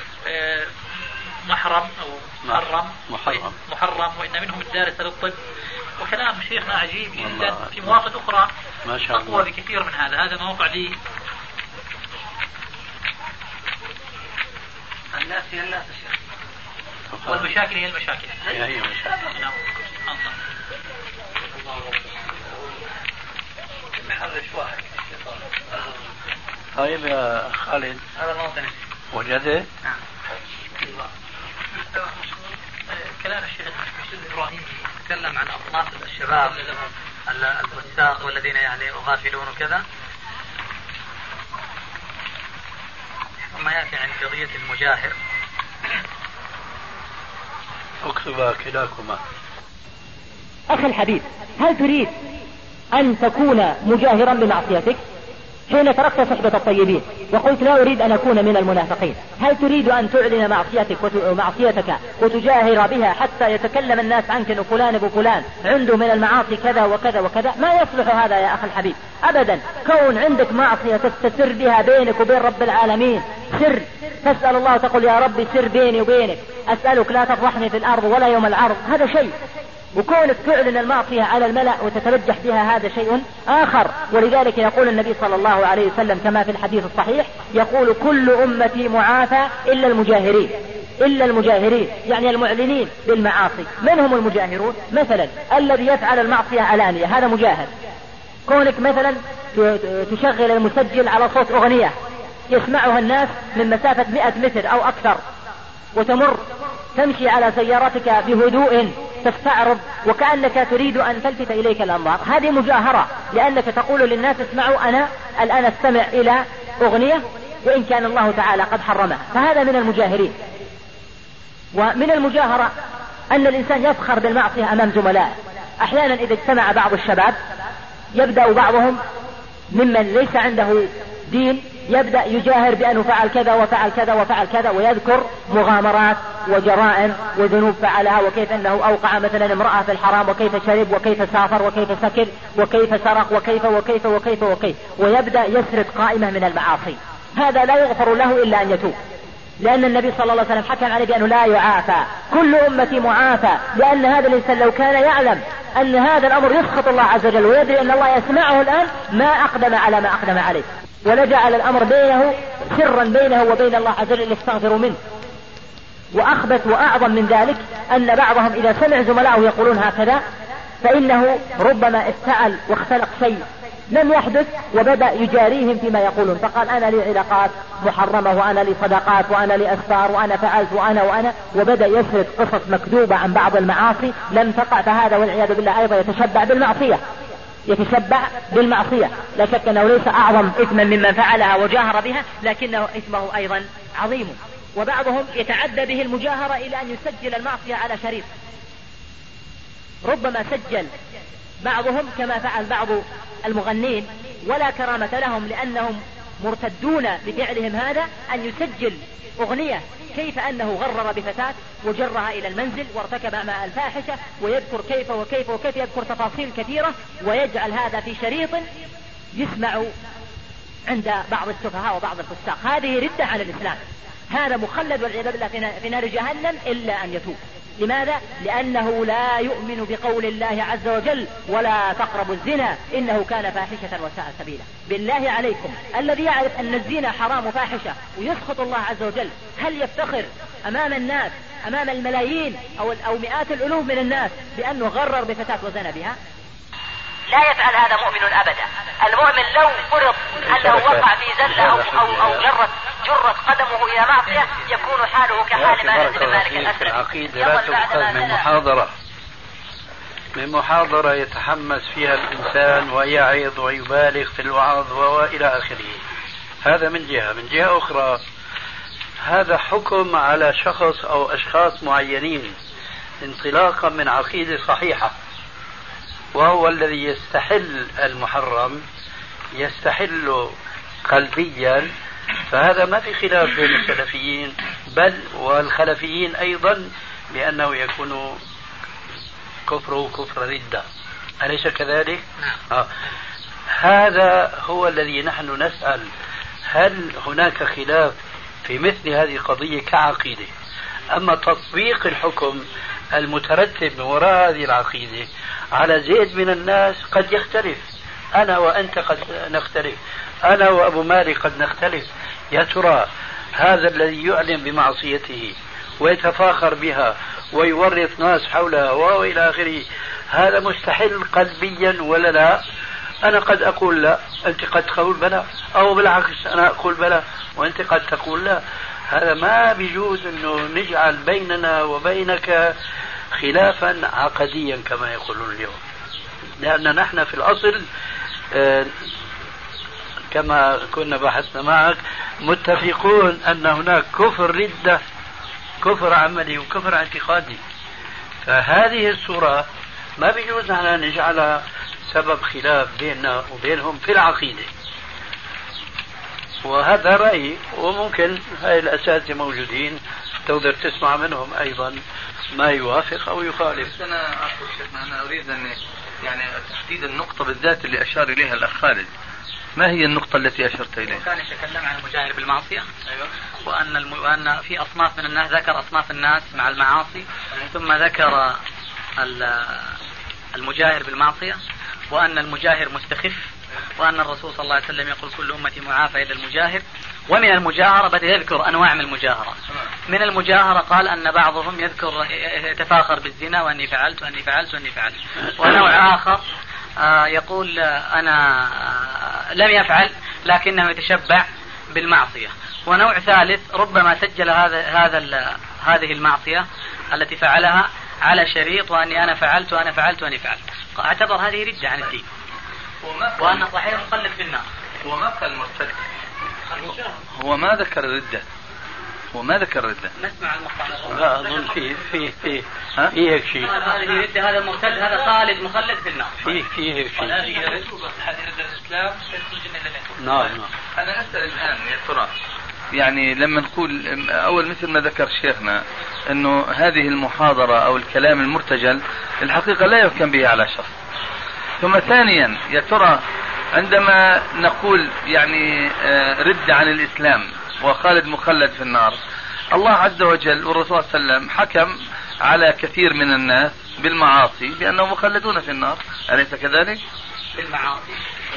محرم وإن منهم الدارس للطب. وكلام شيخنا عجيب جدا في مواقع أخرى أقوى بكثير من هذا موقع لي. الناس هي الناس والمشاكل هي المشاكل. هي مشاكل. نعم. محرش واحد. طيب يا خالد، هذا الموطن وجده؟ نعم. كلام الشيخ إبراهيم تكلم عن أصناف الشباب الفساق والذين يعني غافلون وكذا، ثم يأتي عن قضية المجاهر. اكتبا كلاكما. أخي الحبيب، هل تريد أن تكون مجاهرا بمعصيتك؟ حين تركت صحبة الطيبين وقلت لا أريد أن أكون من المنافقين، هل تريد أن تعلن معصيتك وتجاهر بها حتى يتكلم الناس عنك أن فلان ابو فلان عنده من المعاصي كذا وكذا وكذا؟ ما يصلح هذا يا أخي الحبيب أبدا. كون عندك معصية تستسر بها بينك وبين رب العالمين، سر تسأل الله تقول يا ربي سر بيني وبينك، أسألك لا تفضحني في الأرض ولا يوم العرض، هذا شيء. وكونك تعلن المعصية على الملأ وتترجح بها هذا شيء آخر. ولذلك يقول النبي صلى الله عليه وسلم كما في الحديث الصحيح، يقول كل أمتي معافى إلا المجاهرين، يعني المعلنين بالمعاصي. من هم المجاهرون؟ مثلا الذي يفعل المعصية علانية هذا مجاهر. كونك مثلا تشغل المسجل على صوت أغنية يسمعها الناس من مسافة 100 متر أو أكثر، وتمر تمشي على سيارتك بهدوء تستعرض وكأنك تريد أن تلفت إليك الأنظار، هذه مجاهرة، لأنك تقول للناس اسمعوا أنا الآن استمع إلى أغنية وإن كان الله تعالى قد حرمها، فهذا من المجاهرين. ومن المجاهرة أن الإنسان يفخر بالمعصية أمام زملائه. أحيانا إذا اجتمع بعض الشباب يبدأ بعضهم ممن ليس عنده دين يبدأ يجاهر بأنه فعل كذا وفعل كذا وفعل كذا، ويذكر مغامرات وجرائم وذنوب فعلها، وكيف أنه أوقع مثلا امرأة في الحرام، وكيف شرب، وكيف سافر، وكيف سكر، وكيف سرق، وكيف وكيف وكيف وكيف، ويبدأ يسرد قائمة من المعاصي. هذا لا يغفر له إلا أن يتوب، لأن النبي صلى الله عليه وسلم حكم عليه بأنه لا يعافى، كل أمتي معافى، لأن هذا الإنسان لو كان يعلم أن هذا الأمر يسخط الله عز وجل ويدري أن الله يسمعه الآن ما أقدم على ما أقدم عليه، ولجعل الأمر بينه سرا بينه وبين الله عز وجل يستغفر منه. وأخبث وأعظم من ذلك أن بعضهم إذا سمع زملائه يقولون هكذا فإنه ربما افتعل واختلق شيء لم يحدث وبدأ يجاريهم فيما يقولون، فقال أنا لي علاقات محرمة وأنا لي صداقات وأنا لي أسفار وأنا فعلت وأنا، وبدأ يسرد قصص مكذوبة عن بعض المعاصي لم تقع، فهذا والعياذ بالله أيضا يتشبع بالمعصية. لا شك أنه ليس أعظم إثما ممن فعلها وجاهر بها، لكنه إثمه أيضا عظيم. وبعضهم يتعدى به المجاهرة إلى أن يسجل المعصية على شريط، ربما سجل بعضهم كما فعل بعض المغنين ولا كرامة لهم لأنهم مرتدون بفعلهم هذا، أن يسجل أغنية كيف أنه غرر بفتاة وجرها إلى المنزل وارتكب مع الفاحشة، ويذكر كيف وكيف وكيف، يذكر تفاصيل كثيرة، ويجعل هذا في شريط يسمع عند بعض السفهاء وبعض الفساق. هذه ردة عن الإسلام، هذا مخلد والعياذ بالله في نار جهنم إلا أن يتوب. لماذا؟ لأنه لا يؤمن بقول الله عز وجل ولا تقربوا الزنا إنه كان فاحشة وساء سبيلا. بالله عليكم، الذي يعرف أن الزنا حرام وفاحشة ويسخط الله عز وجل، هل يفتخر أمام الناس، أمام الملايين أو مئات الألوف من الناس، بأنه غرر بفتاة وزنى بها؟ لا يفعل هذا مؤمن أبدا. المؤمن لو فرض أنه وقع في زلة أو جرت قدمه إلى معصية يكون حاله كحال مالك بن مالك الأسلمي. العقيدة لا تؤخذ من محاضرة يتحمس فيها الإنسان ويعظ ويبالغ في الوعظ وإلى آخره. هذا من جهة. من جهة أخرى هذا حكم على شخص أو أشخاص معينين انطلاقا من عقيدة صحيحة، وهو الذي يستحل المحرم، يستحل قلبيا. فهذا ما في خلاف بين السلفيين بل والخلفيين أيضا بأنه يكون كفره كفر ردة، أليس كذلك؟ هذا هو الذي نحن نسأل، هل هناك خلاف في مثل هذه القضية كعقيدة؟ أما تطبيق الحكم المترتب من وراء هذه العقيدة على زيد من الناس قد يختلف. أنا وأنت قد نختلف، أنا وأبو مالك قد نختلف. يا ترى هذا الذي يعلم بمعصيته ويتفاخر بها ويورط ناس حولها وإلى آخره، هذا مستحيل قلبيا ولا لا؟ أنا قد أقول لا، أنت قد تقول بلا، أو بالعكس أنا أقول بلا وأنت قد تقول لا. هذا ما بيجوز أنه نجعل بيننا وبينك خلافا عقديا كما يقولون اليوم، لأن نحن في الأصل كما كنا بحثنا معك متفقون أن هناك كفر ردة، كفر عملي وكفر اعتقادي. فهذه الصورة ما بيجوز أن نجعلها سبب خلاف بيننا وبينهم في العقيدة. وهذا رأيي، وممكن هاي الأساتذة موجودين تقدر تسمع منهم أيضا ما يوافق أو يخالف. أنا أريد أن يعني تحديد النقطة بالذات اللي أشار إليها الأخ خالد. ما هي النقطة التي أشرت إليها؟ كان يتكلم عن المجاهر بالمعصية، وأن في أصناف من الناس، ذكر أصناف الناس مع المعاصي، ثم ذكر المجاهر بالمعصية، وأن المجاهر مستخف، وأن الرسول صلى الله عليه وسلم يقول كل أمتي معافى إلا المجاهر. ومن المجاهرة بدأ يذكر أنواع من المجاهرة. من المجاهرة قال أن بعضهم يتفاخر بالزنا وأني فعلت وأني فعلت وأني فعلت. ونوع آخر يقول أنا لم يفعل لكنه يتشبع بالمعصية. ونوع ثالث ربما سجل هذه المعصية التي فعلها على شريط وأني أنا فعلت وأنا فعلت وأني فعلت. اعتبر هذه ردة عن الدين، وأن صحيح مخلد في النار. هو ما قال مرتد، هو ما ذكر الردة، هو ما ذكر الردة. نسمع المقطع. لا أظن في هيك شيء. هذه ردة، هذا مرتد، هذا خالد مخلد في النار. في هيك شيء. هذه ردة الإسلام نعم. أنا أسأل الآن يا ترى، يعني لما نقول أول مثل ما ذكر شيخنا أنه هذه المحاضرة أو الكلام المرتجل الحقيقة لا يحكم به على شخص. ثم ثانيا يا ترى عندما نقول يعني رد عن الإسلام وخالد مخلد في النار، الله عز وجل والرسول صلى الله عليه وسلم حكم على كثير من الناس بالمعاصي بأنهم مخلدون في النار، أليس كذلك؟ بالمعاصي.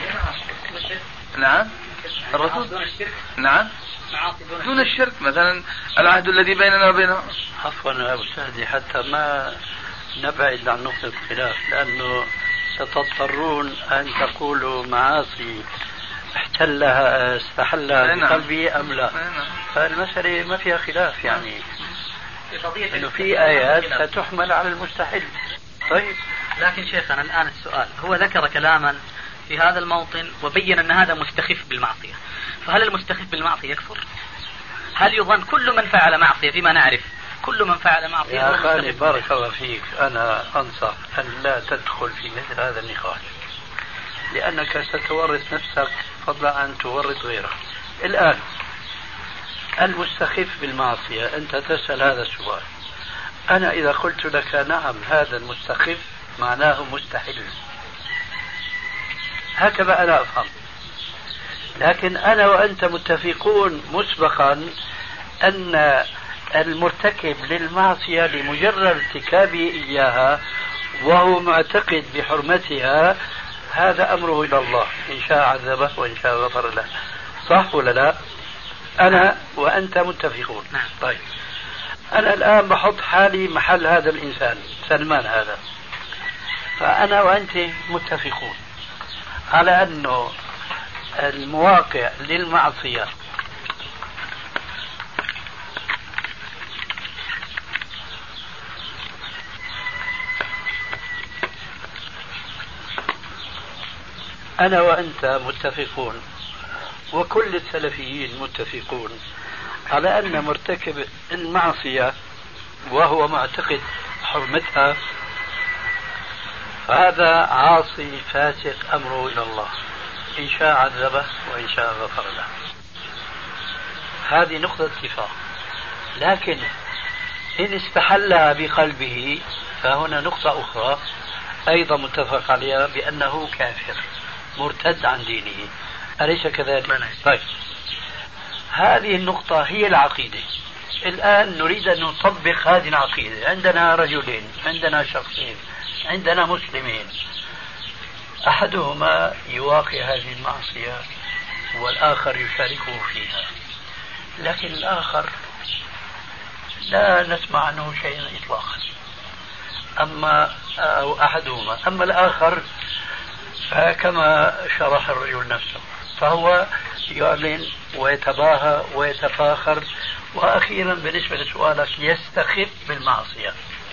نعم. الرسول نعم دون الشرك، مثلا العهد الذي بيننا وبينهم. عفوا يا أستاذي، حتى ما نبعد عن نقطة الخلاف، لأنه ستضطرون أن تقولوا معاصي استحلها بقلبي أم لا. فالمسألة ما فيها خلاف، يعني إنه في آيات ستحمل على المستحيل. طيب، لكن شيخنا الآن السؤال، هو ذكر كلاما في هذا الموطن وبين أن هذا مستخف بالمعصية، فهل المستخف بالمعصية يكفر؟ هل يظن كل من فعل معصية فيما نعرف كل من فعل معصية؟ يا خالد بارك الله فيك، أنا أنصح أن لا تدخل في مثل هذا النقاش، لأنك ستورط نفسك فضلا عن تورط غيرك. الآن المستخف بالمعصية، أنت تسأل هذا السؤال. أنا إذا قلت لك نعم هذا المستخف معناه مستحل، هكذا أنا أفهم. لكن أنا وأنت متفقون مسبقا أن المرتكب للمعصية لمجرد ارتكابه إياها وهو معتقد بحرمتها هذا أمره إلى الله، إن شاء عذبه وإن شاء غفر له. صح ولا لا؟ أنا وأنت متفقون. طيب أنا الآن بحط حالي محل هذا الإنسان سلمان هذا، فأنا وأنت متفقون على أنه المواقع للمعصية أنا وأنت متفقون وكل السلفيين متفقون على أن مرتكب المعصية وهو معتقد حرمتها فهذا عاصي فاسق أمره إلى الله، إن شاء عذبه وإن شاء غفر له. هذه نقطة اتفاق. لكن إن استحلها بقلبه فهنا نقطة أخرى أيضا متفق عليها بأنه كافر مرتد عن دينه، أليس كذلك؟ طيب هذه النقطة هي العقيدة. الآن نريد أن نطبق هذه العقيدة. عندنا رجلين، عندنا شخصين، عندنا مسلمين، أحدهما يواقع هذه المعصية والآخر يشاركه فيها، لكن الآخر لا نسمع عنه شيئا إطلاقا. أو أحدهما، أما الآخر فكما شرح الرجل نفسه فهو يعلن ويتباهى ويتفاخر، وأخيرا بالنسبة لسؤالك يستخف بالمعصية.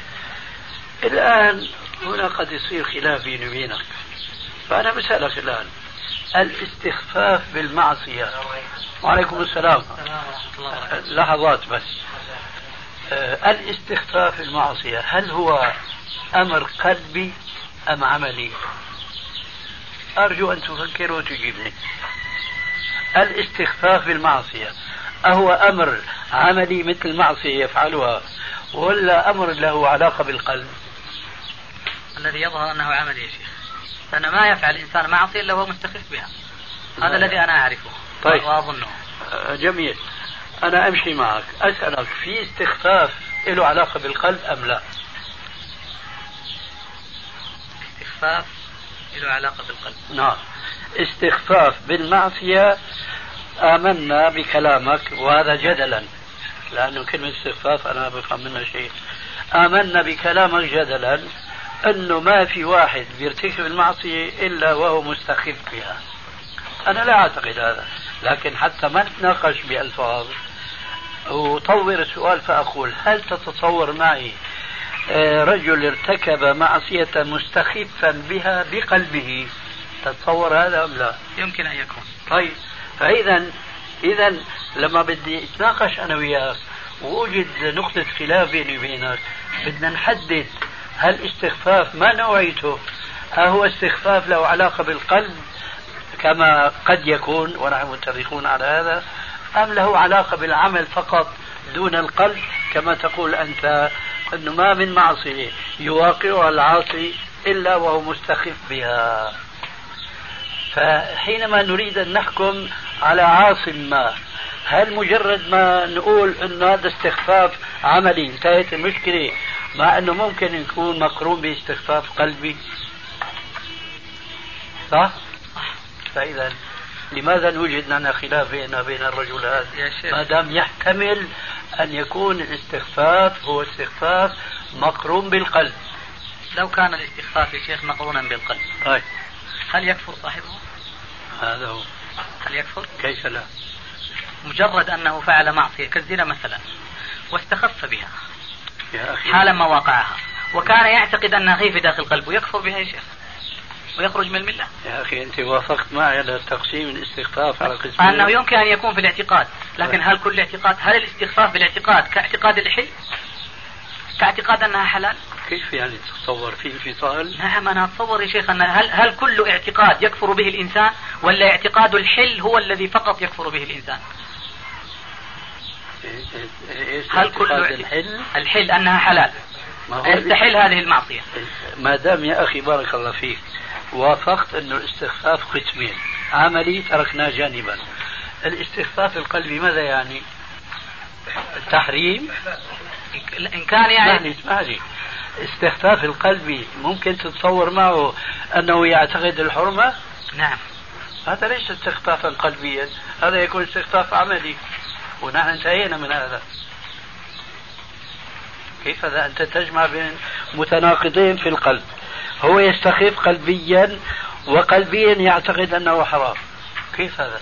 الآن هنا قد يصير خلاف بيني وبينك، فأنا بسألك الآن الاستخفاف بالمعصية. وعليكم السلام، لحظات بس. الاستخفاف بالمعصية هل هو أمر قلبي أم عملي؟ أرجو أن تفكر وتجيبني. الاستخفاف بالمعصية أهو أمر عملي مثل المعصية يفعلها ولا أمر له علاقة بالقلب؟ الذي يظهر أنه عملي يا شيخ، لأن ما يفعل الإنسان معصية إلا وهو مستخف بها. هذا الذي أنا أعرفه. طيب وأظنه. جميل، أنا أمشي معك. أسألك في استخفاف له علاقة بالقلب أم لا؟ استخفاف له علاقة بالقلب. نعم، استخفاف بالمعصية آمنا بكلامك، وهذا جدلا لأنه كلمة استخفاف أنا بفهم منها شيء. آمنا بكلامك جدلا أنه ما في واحد بيرتكب المعصية إلا وهو مستخف بها. أنا لا أعتقد هذا، لكن حتى ما نتناقش بألفاظ وطور السؤال فأقول هل تتصور معي رجل ارتكب معصية مستخفا بها بقلبه؟ تتصور هذا أم لا؟ يمكن أن يكون. طيب إذا لما بدي اتناقش أنا وياك ووجد نقطة خلاف بيني وبينك بدنا نحدد هل استخفاف ما نوعيته، هو استخفاف له علاقة بالقلب كما قد يكون ونحن متفقون على هذا، أم له علاقة بالعمل فقط دون القلب كما تقول أنت أنه ما من معصية يواقعها العاصي إلا وهو مستخف بها. فحينما نريد أن نحكم على عاص ما، هل مجرد ما نقول أن هذا استخفاف عملي انتهت المشكلة، مع أنه ممكن يكون مقرون باستخفاف قلبي؟ صح؟ فإذا لماذا نوجد لنا خلاف بيننا وبين الرجلات ما دام يحتمل أن يكون الاستخفاف هو استخفاف مقرون بالقلب؟ لو كان الاستخفاف يا شيخ مقرونا بالقلب هل يكفر صاحبه؟ هذا هو. هل يكفر؟ كيف لا؟ مجرد أنه فعل معصية كالزنا مثلا واستخف بها حالا ما وقعها وكان يعتقد أنها في داخل قلبه، يكفر بها يا شيخ ويخرج من الملة. يا أخي أنت وافقت معي على تقسيم الاستخفاف على قسمين. أنه يمكن أن يكون في الاعتقاد، لكن هل كل اعتقاد؟ هل الاستخفاف بالاعتقاد كاعتقاد الحل؟ كاعتقاد أنها حلال؟ كيف يعني تتصور في انفصال؟ نعم أنا أتصور يا شيخ أن هل كل اعتقاد يكفر به الإنسان، ولا اعتقاد الحل هو الذي فقط يكفر به الإنسان؟ هل كل الحل أنها حلال يستحل هذه المعصية؟ ما دام يا أخي بارك الله فيك وافقت أنه الاستخفاف قسمين، عملي تركناه جانبا، الاستخفاف القلبي ماذا يعني؟ التحريم؟ إن كان يعني اسمعني استخفاف القلبي ممكن تتصور معه أنه يعتقد الحرمة؟ نعم. هذا ليس استخفافا قلبيا، هذا يكون استخفاف عملي، ونحن انتهينا من هذا. كيف هذا؟ أنت تجمع بين متناقضين في القلب، هو يستخف قلبيا وقلبيا يعتقد أنه حرام، كيف هذا؟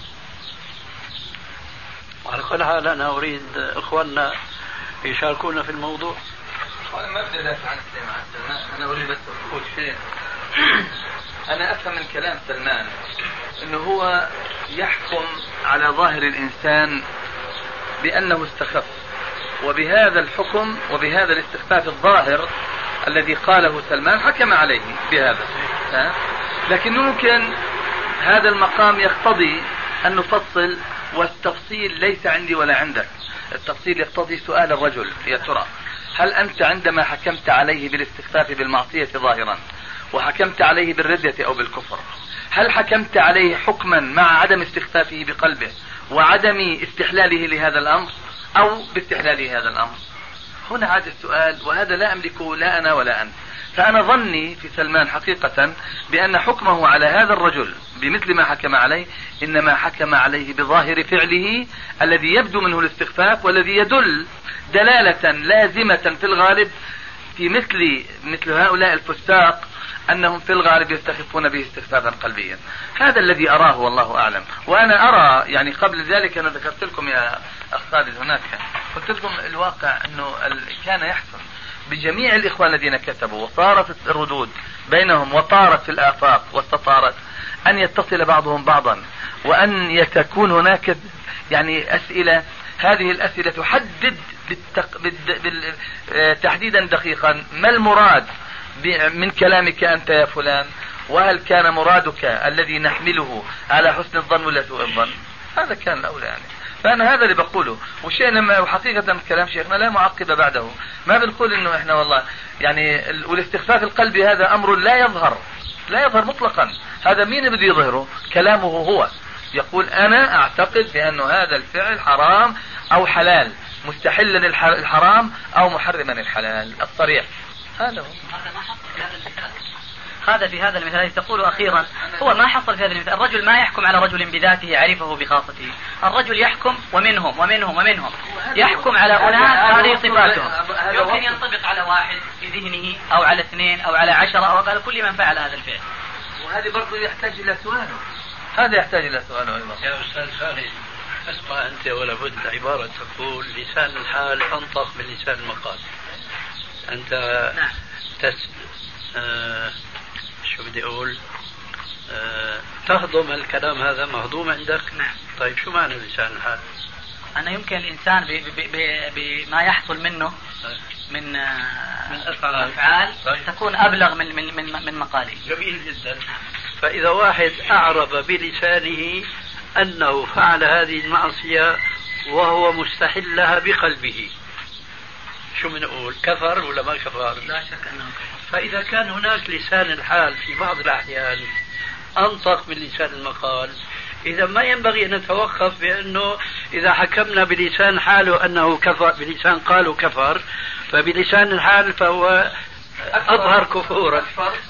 على كل حال أنا أريد إخواننا يشاركونا في الموضوع. أنا ما بدي أدافع عن سلمان، أنا أريد بس أقول شيء. أنا أفهم من كلام سلمان أنه هو يحكم على ظاهر الإنسان بأنه استخف، وبهذا الحكم وبهذا الاستخفاف الظاهر الذي قاله سلمان حكم عليه بهذا. لكن ممكن هذا المقام يقتضي أن نفصل، والتفصيل ليس عندي ولا عندك. التفصيل يقتضي سؤال الرجل: يا ترى هل أنت عندما حكمت عليه بالاستخفاف بالمعصية ظاهرا وحكمت عليه بالردة أو بالكفر، هل حكمت عليه حكما مع عدم استخفافه بقلبه وعدم استحلاله لهذا الأمر أو باستحلاله هذا الأمر؟ هنا عاد السؤال، وهذا لا أملكه لا أنا ولا أنت. فأنا ظني في سلمان حقيقة بأن حكمه على هذا الرجل بمثل ما حكم عليه إنما حكم عليه بظاهر فعله الذي يبدو منه الاستخفاف، والذي يدل دلالة لازمة في الغالب في مثل هؤلاء الفساق أنهم في الغالب يستخفون به استخفافا قلبيا. هذا الذي أراه والله أعلم. وأنا أرى يعني قبل ذلك أنا ذكرت لكم يا أخ خالد هناك، قلت لكم الواقع أنه كان يحصل بجميع الإخوان الذين كتبوا، وصارت الردود بينهم وطارت في الآفاق واستطارت أن يتصل بعضهم بعضا، وأن تكون هناك يعني أسئلة، هذه الأسئلة تحدد تحديدا دقيقا ما المراد من كلامك أنت يا فلان، وهل كان مرادك الذي نحمله على حسن الظن ولا سوء الظن؟ هذا كان الأولى يعني. فأنا هذا اللي بقوله، وحقيقة كلام شيخنا لا معقب بعده. ما بنقول إنه إحنا والله يعني والاستخفاف القلبي هذا أمر لا يظهر مطلقا. هذا مين بده يظهره؟ كلامه هو يقول أنا أعتقد بأنه هذا الفعل حرام أو حلال، مستحلا الحرام أو محرما الحلال الصريح. هذا هو. هذا في هذا المثال تقول أخيرا هو ما حصل في هذا المثال. الرجل ما يحكم على رجل بذاته يعرفه بخاصته، الرجل يحكم ومنهم يحكم على أناس هذه صفاتهم، يمكن ينطبق على واحد في ذهنه أو على 2 أو على 10 أو على كل من فعل هذا الفعل. وهذه برضو يحتاج إلى سؤاله، هذا يحتاج إلى سؤاله أيضا. يا أستاذ خالد اسمع أنت، ولا بد عبارة تقول لسان الحال أنطق من لسان المقال. أنت نعم. شو بدي أقول تهضم الكلام هذا مهضوم عندك؟ نعم. طيب شو معنى لسان الحال؟ أنا يمكن الإنسان بما يحصل منه من أفعال تكون أبلغ من مقاله. جميل جدا. فإذا واحد أعرب بلسانه أنه فعل هذه المعصية وهو مستحل لها بقلبه، شو بنقول؟ كفر ولا ما كفر؟ لا شك أنه كفر. فإذا كان هناك لسان الحال في بعض الأحيان أنطق من لسان المقال، إذا ما ينبغي أن نتوقف بأنه إذا حكمنا بلسان حاله أنه كفر، بلسان قالوا كفر، فبلسان الحال فهو أظهر كفورا.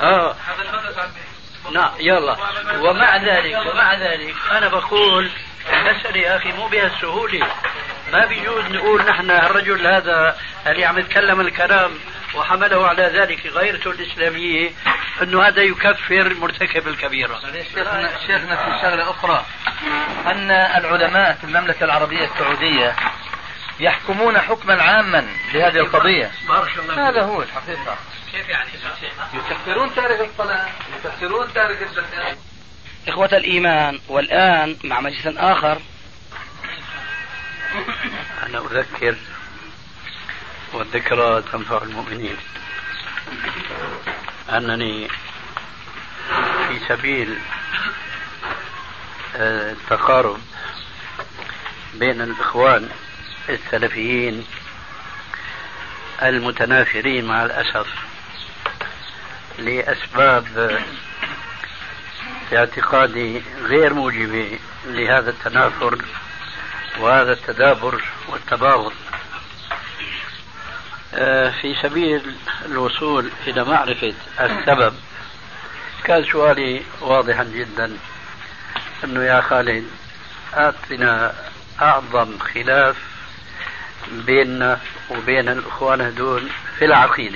نعم يلا. ومع ذلك أنا بقول المسألة يا أخي مو بهالسهولة. ما بيجوز نقول نحن الرجل هذا اللي عم يتكلم الكلام وحمله على ذلك غيرته الإسلامية أنه هذا يكفر مرتكب الكبيرة. شيخنا في شغلة أخرى، أن العلماء في المملكة العربية السعودية يحكمون حكما عاما لهذه القضية. هذا هو الحقيقة. كيف يعني؟ يكفرون تارك الصلاة، يكفرون تارك الزكاة. إخوة الإيمان، والآن مع مجلس آخر أنا أذكر والذكرى تنفع المؤمنين أنني في سبيل التقارب بين الإخوان السلفيين المتنافرين مع الأسف لأسباب في اعتقادي غير موجبة لهذا التنافر وهذا التدابر والتباغض. في سبيل الوصول إلى معرفة السبب كان سؤالي واضحا جدا، أنه يا خالد أعطنا أعظم خلاف بيننا وبين الإخوان هدول في العقيدة.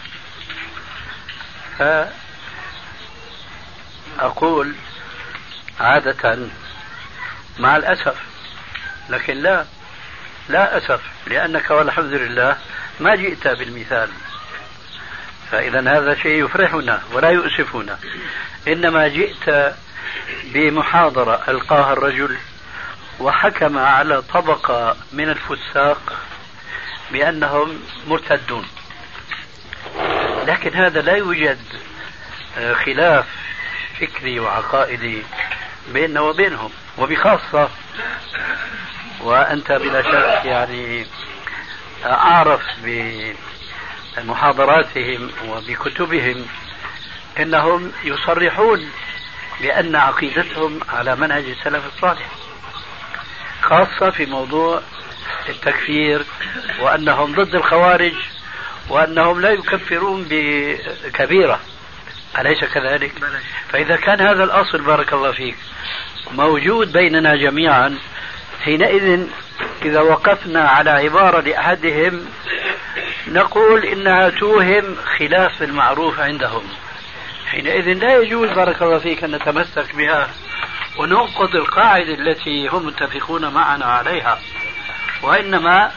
فأقول عادة مع الأسف، لكن لا أسف، لأنك والحمد لله ما جئت بالمثال، فإذا هذا شيء يفرحنا ولا يؤسفنا، إنما جئت بمحاضرة ألقاها الرجل وحكم على طبقة من الفساق بأنهم مرتدون، لكن هذا لا يوجد خلاف فكري وعقائدي بيننا وبينهم، وبخاصة وأنت بلا شك يعني أعرف بمحاضراتهم وبكتبهم أنهم يصرحون بأن عقيدتهم على منهج السلف الصالح، خاصة في موضوع التكفير، وأنهم ضد الخوارج، وأنهم لا يكفرون بكبيرة، أليس كذلك؟ فإذا كان هذا الأصل بارك الله فيك موجود بيننا جميعا، حينئذ إذا وقفنا على عبارة لأحدهم نقول إنها توهم خلاف المعروف عندهم، حينئذ لا يجوز بارك الله فيك أن نتمسك بها وننقض القاعدة التي هم متفقون معنا عليها، وإنما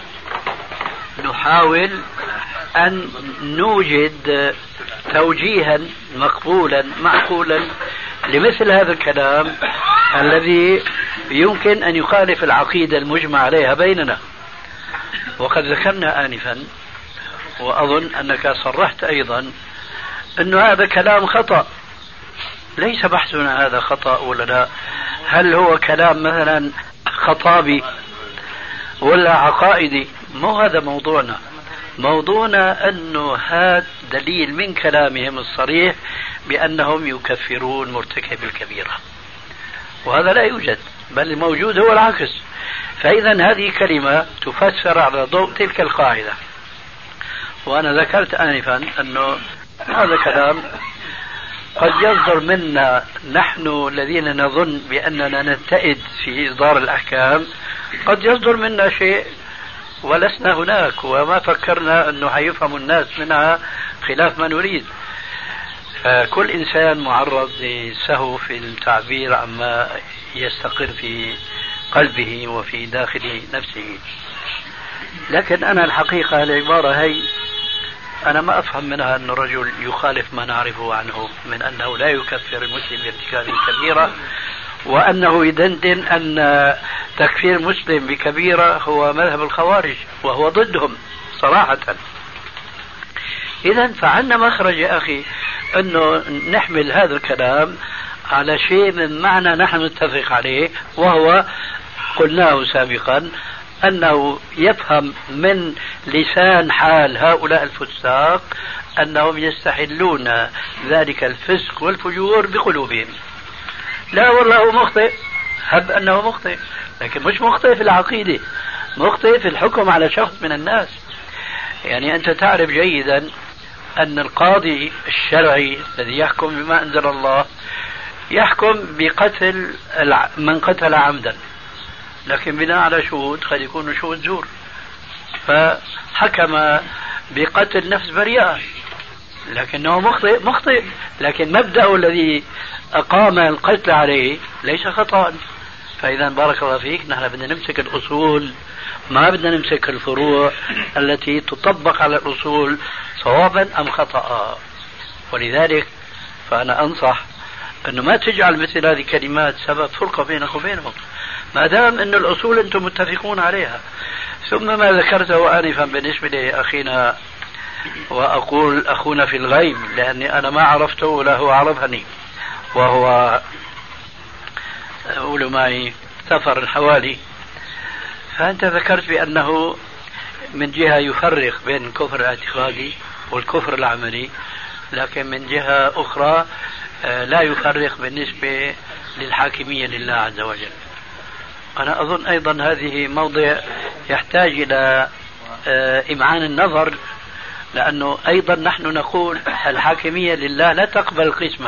نحاول أن نوجد توجيها مقبولا معقولا لمثل هذا الكلام الذي يمكن أن يخالف العقيدة المجمع عليها بيننا. وقد ذكرنا آنفا وأظن أنك صرحت أيضا أن هذا كلام خطأ، ليس بحثنا هذا خطأ ولا لا، هل هو كلام مثلا خطابي ولا عقائدي، مو هذا موضوعنا. موضوعنا أنه هذا دليل من كلامهم الصريح بأنهم يكفرون مرتكب الكبيرة، وهذا لا يوجد، بل الموجود هو العكس. فإذا هذه كلمة تفسر على ضوء تلك القاعدة. وأنا ذكرت آنفا أنه هذا كلام قد يصدر منا نحن الذين نظن بأننا نتئد في إصدار الأحكام، قد يصدر منا شيء ولسنا هناك وما فكرنا أنه حيفهم الناس منها خلاف ما نريد. كل إنسان معرض لسهو في التعبير عما يستقر في قلبه وفي داخل نفسه. لكن أنا الحقيقة العبارة هي أنا ما أفهم منها أن الرجل يخالف ما نعرفه عنه من أنه لا يكفر المسلم بارتكاب كبيرة، وأنه يدندن أن تكفير مسلم بكبيرة هو مذهب الخوارج وهو ضدهم صراحة. إذن فعنا مخرج يا أخي أنه نحمل هذا الكلام على شيء من معنى نحن نتفق عليه، وهو قلناه سابقا أنه يفهم من لسان حال هؤلاء الفساق أنهم يستحلون ذلك الفسق والفجور بقلوبهم. لا والله هو مخطئ، هب أنه مخطئ، لكن مش مخطئ في العقيدة، مخطئ في الحكم على شخص من الناس. يعني أنت تعرف جيدا أن القاضي الشرعي الذي يحكم بما أنزل الله يحكم بقتل من قتل عمدا، لكن بناء على شهود قد يكون شهود زور، فحكم بقتل نفس بريئة، لكنه مخطئ، لكن مبدأه الذي أقام القتل عليه ليس خطأ. فإذا بارك الله فيك نحن بدنا نمسك الأصول، ما بدنا نمسك الفروع التي تطبق على الأصول صوابا أم خطأ. ولذلك فأنا أنصح أنه ما تجعل مثل هذه الكلمات سبب فرقة بينك وبينهم، ما دام أن الأصول أنتم متفقون عليها. ثم ما ذكرته آنفا بالنسبة لأخينا، وأقول أخونا في الغيب لأني أنا ما عرفته ولا هو عرفني، وهو أقول معي سفر حوالي، فأنت ذكرت بأنه من جهة يفرق بين الكفر الاعتقادي والكفر العملي، لكن من جهة أخرى لا يفرق بالنسبة للحاكمية لله عز وجل. أنا أظن أيضا هذه موضع يحتاج إلى إمعان النظر، لأنه أيضا نحن نقول الحاكمية لله لا تقبل القسمة،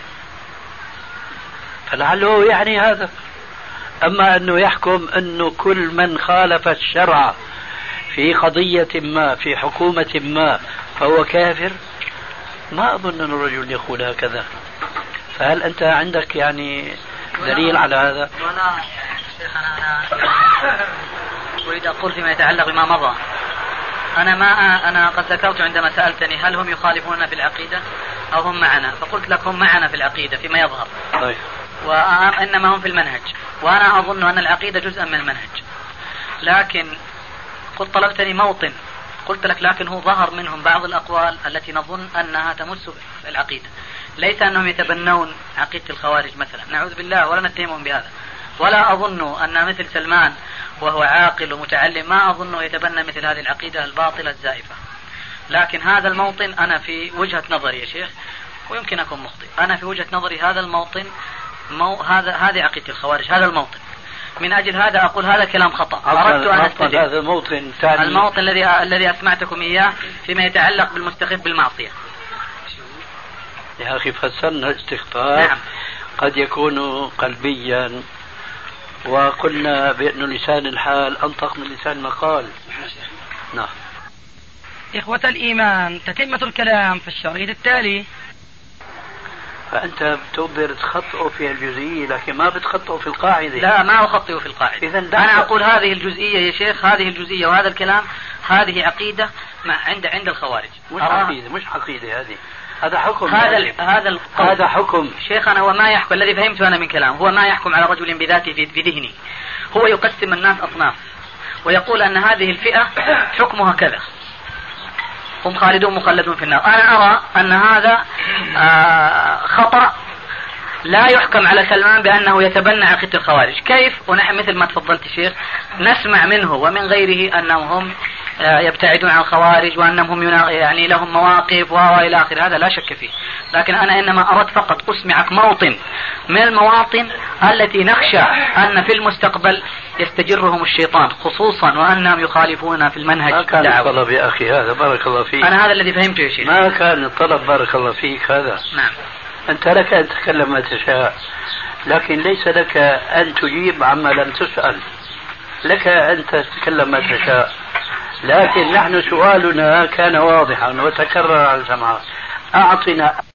فلعله يعني هذا. أما أنه يحكم أنه كل من خالف الشرع في قضية ما في حكومة ما فهو كافر، ما أظن أن الرجل يقول هكذا. فهل أنت عندك يعني دليل على هذا؟ ولا شيخ، أنا أريد أقول فيما يتعلق بما مضى. أنا قد ذكرت عندما سألتني هل هم يخالفوننا في العقيدة أو هم معنا، فقلت لك هم معنا في العقيدة فيما يظهر، طيب. وإنما هم في المنهج، وأنا أظن أن العقيدة جزءا من المنهج. لكن قلت طلبتني موطن، قلت لك لكن هو ظهر منهم بعض الأقوال التي نظن أنها تمس في العقيدة، ليس أنهم يتبنون عقيدة الخوارج مثلا، نعوذ بالله، ولا نتهمهم بهذا، ولا أظن أن مثل سلمان وهو عاقل ومتعلم ما أظنه يتبنى مثل هذه العقيدة الباطلة الزائفة. لكن هذا الموطن أنا في وجهة نظري يا شيخ، ويمكن أكون مخطئ، أنا في وجهة نظري هذا الموطن هذه عقيدة الخوارج، هذا الموطن. من أجل هذا أقول هذا كلام خطأ، أردت أن أستدل هذا الموطن ثاني، الموطن الذي أسمعتكم إياه فيما يتعلق بالمستخف بالمعصية. يا أخي فسرنا الاستخفاف. نعم. قد يكون قلبيا، وقلنا بأن لسان الحال أنطق من لسان المقال. نعم. إخوة الإيمان، تتمة الكلام في الشريط التالي. فأنت بتقدر تخطئه في الجزئية لكن ما بتخطئه في القاعدة. لا، ما أخطئه في القاعدة. أنا أقول هذه الجزئية يا شيخ، هذه الجزئية وهذا الكلام هذه عقيدة عند الخوارج. مش عقيدة هذا حكم. هذا حكم شيخ. أنا وما يحكم، الذي فهمته أنا من كلام هو ما يحكم على رجل بذاته في ذهنه، هو يقسم الناس أصناف ويقول أن هذه الفئة حكمها كذا، هم خالدون مخلدون في النار. أنا أرى أن هذا خطأ، لا يحكم على سلمان بأنه يتبنى عقيدة الخوارج. كيف؟ ونحن مثل ما تفضلت الشيخ نسمع منه ومن غيره أنهم هم يبتعدون عن الخوارج وأنهم هم يعني لهم مواقف وإلى آخر، هذا لا شك فيه. لكن أنا إنما أردت فقط أسمعك موطن من المواطن التي نخشى أن في المستقبل يستجرهم الشيطان، خصوصا وأنهم يخالفون في المنهج. ما كان الطلب يا أخي هذا، بارك الله فيك. أنا هذا الذي فهمته يا شيخ. ما كان الطلب بارك الله فيك هذا. نعم. أنت لك أن تتكلم ما تشاء، لكن ليس لك أن تجيب عما لم تسأل. لك أن تتكلم ما تشاء، لكن نحن سؤالنا كان واضحا وتكرر على الجماعة. أعطنا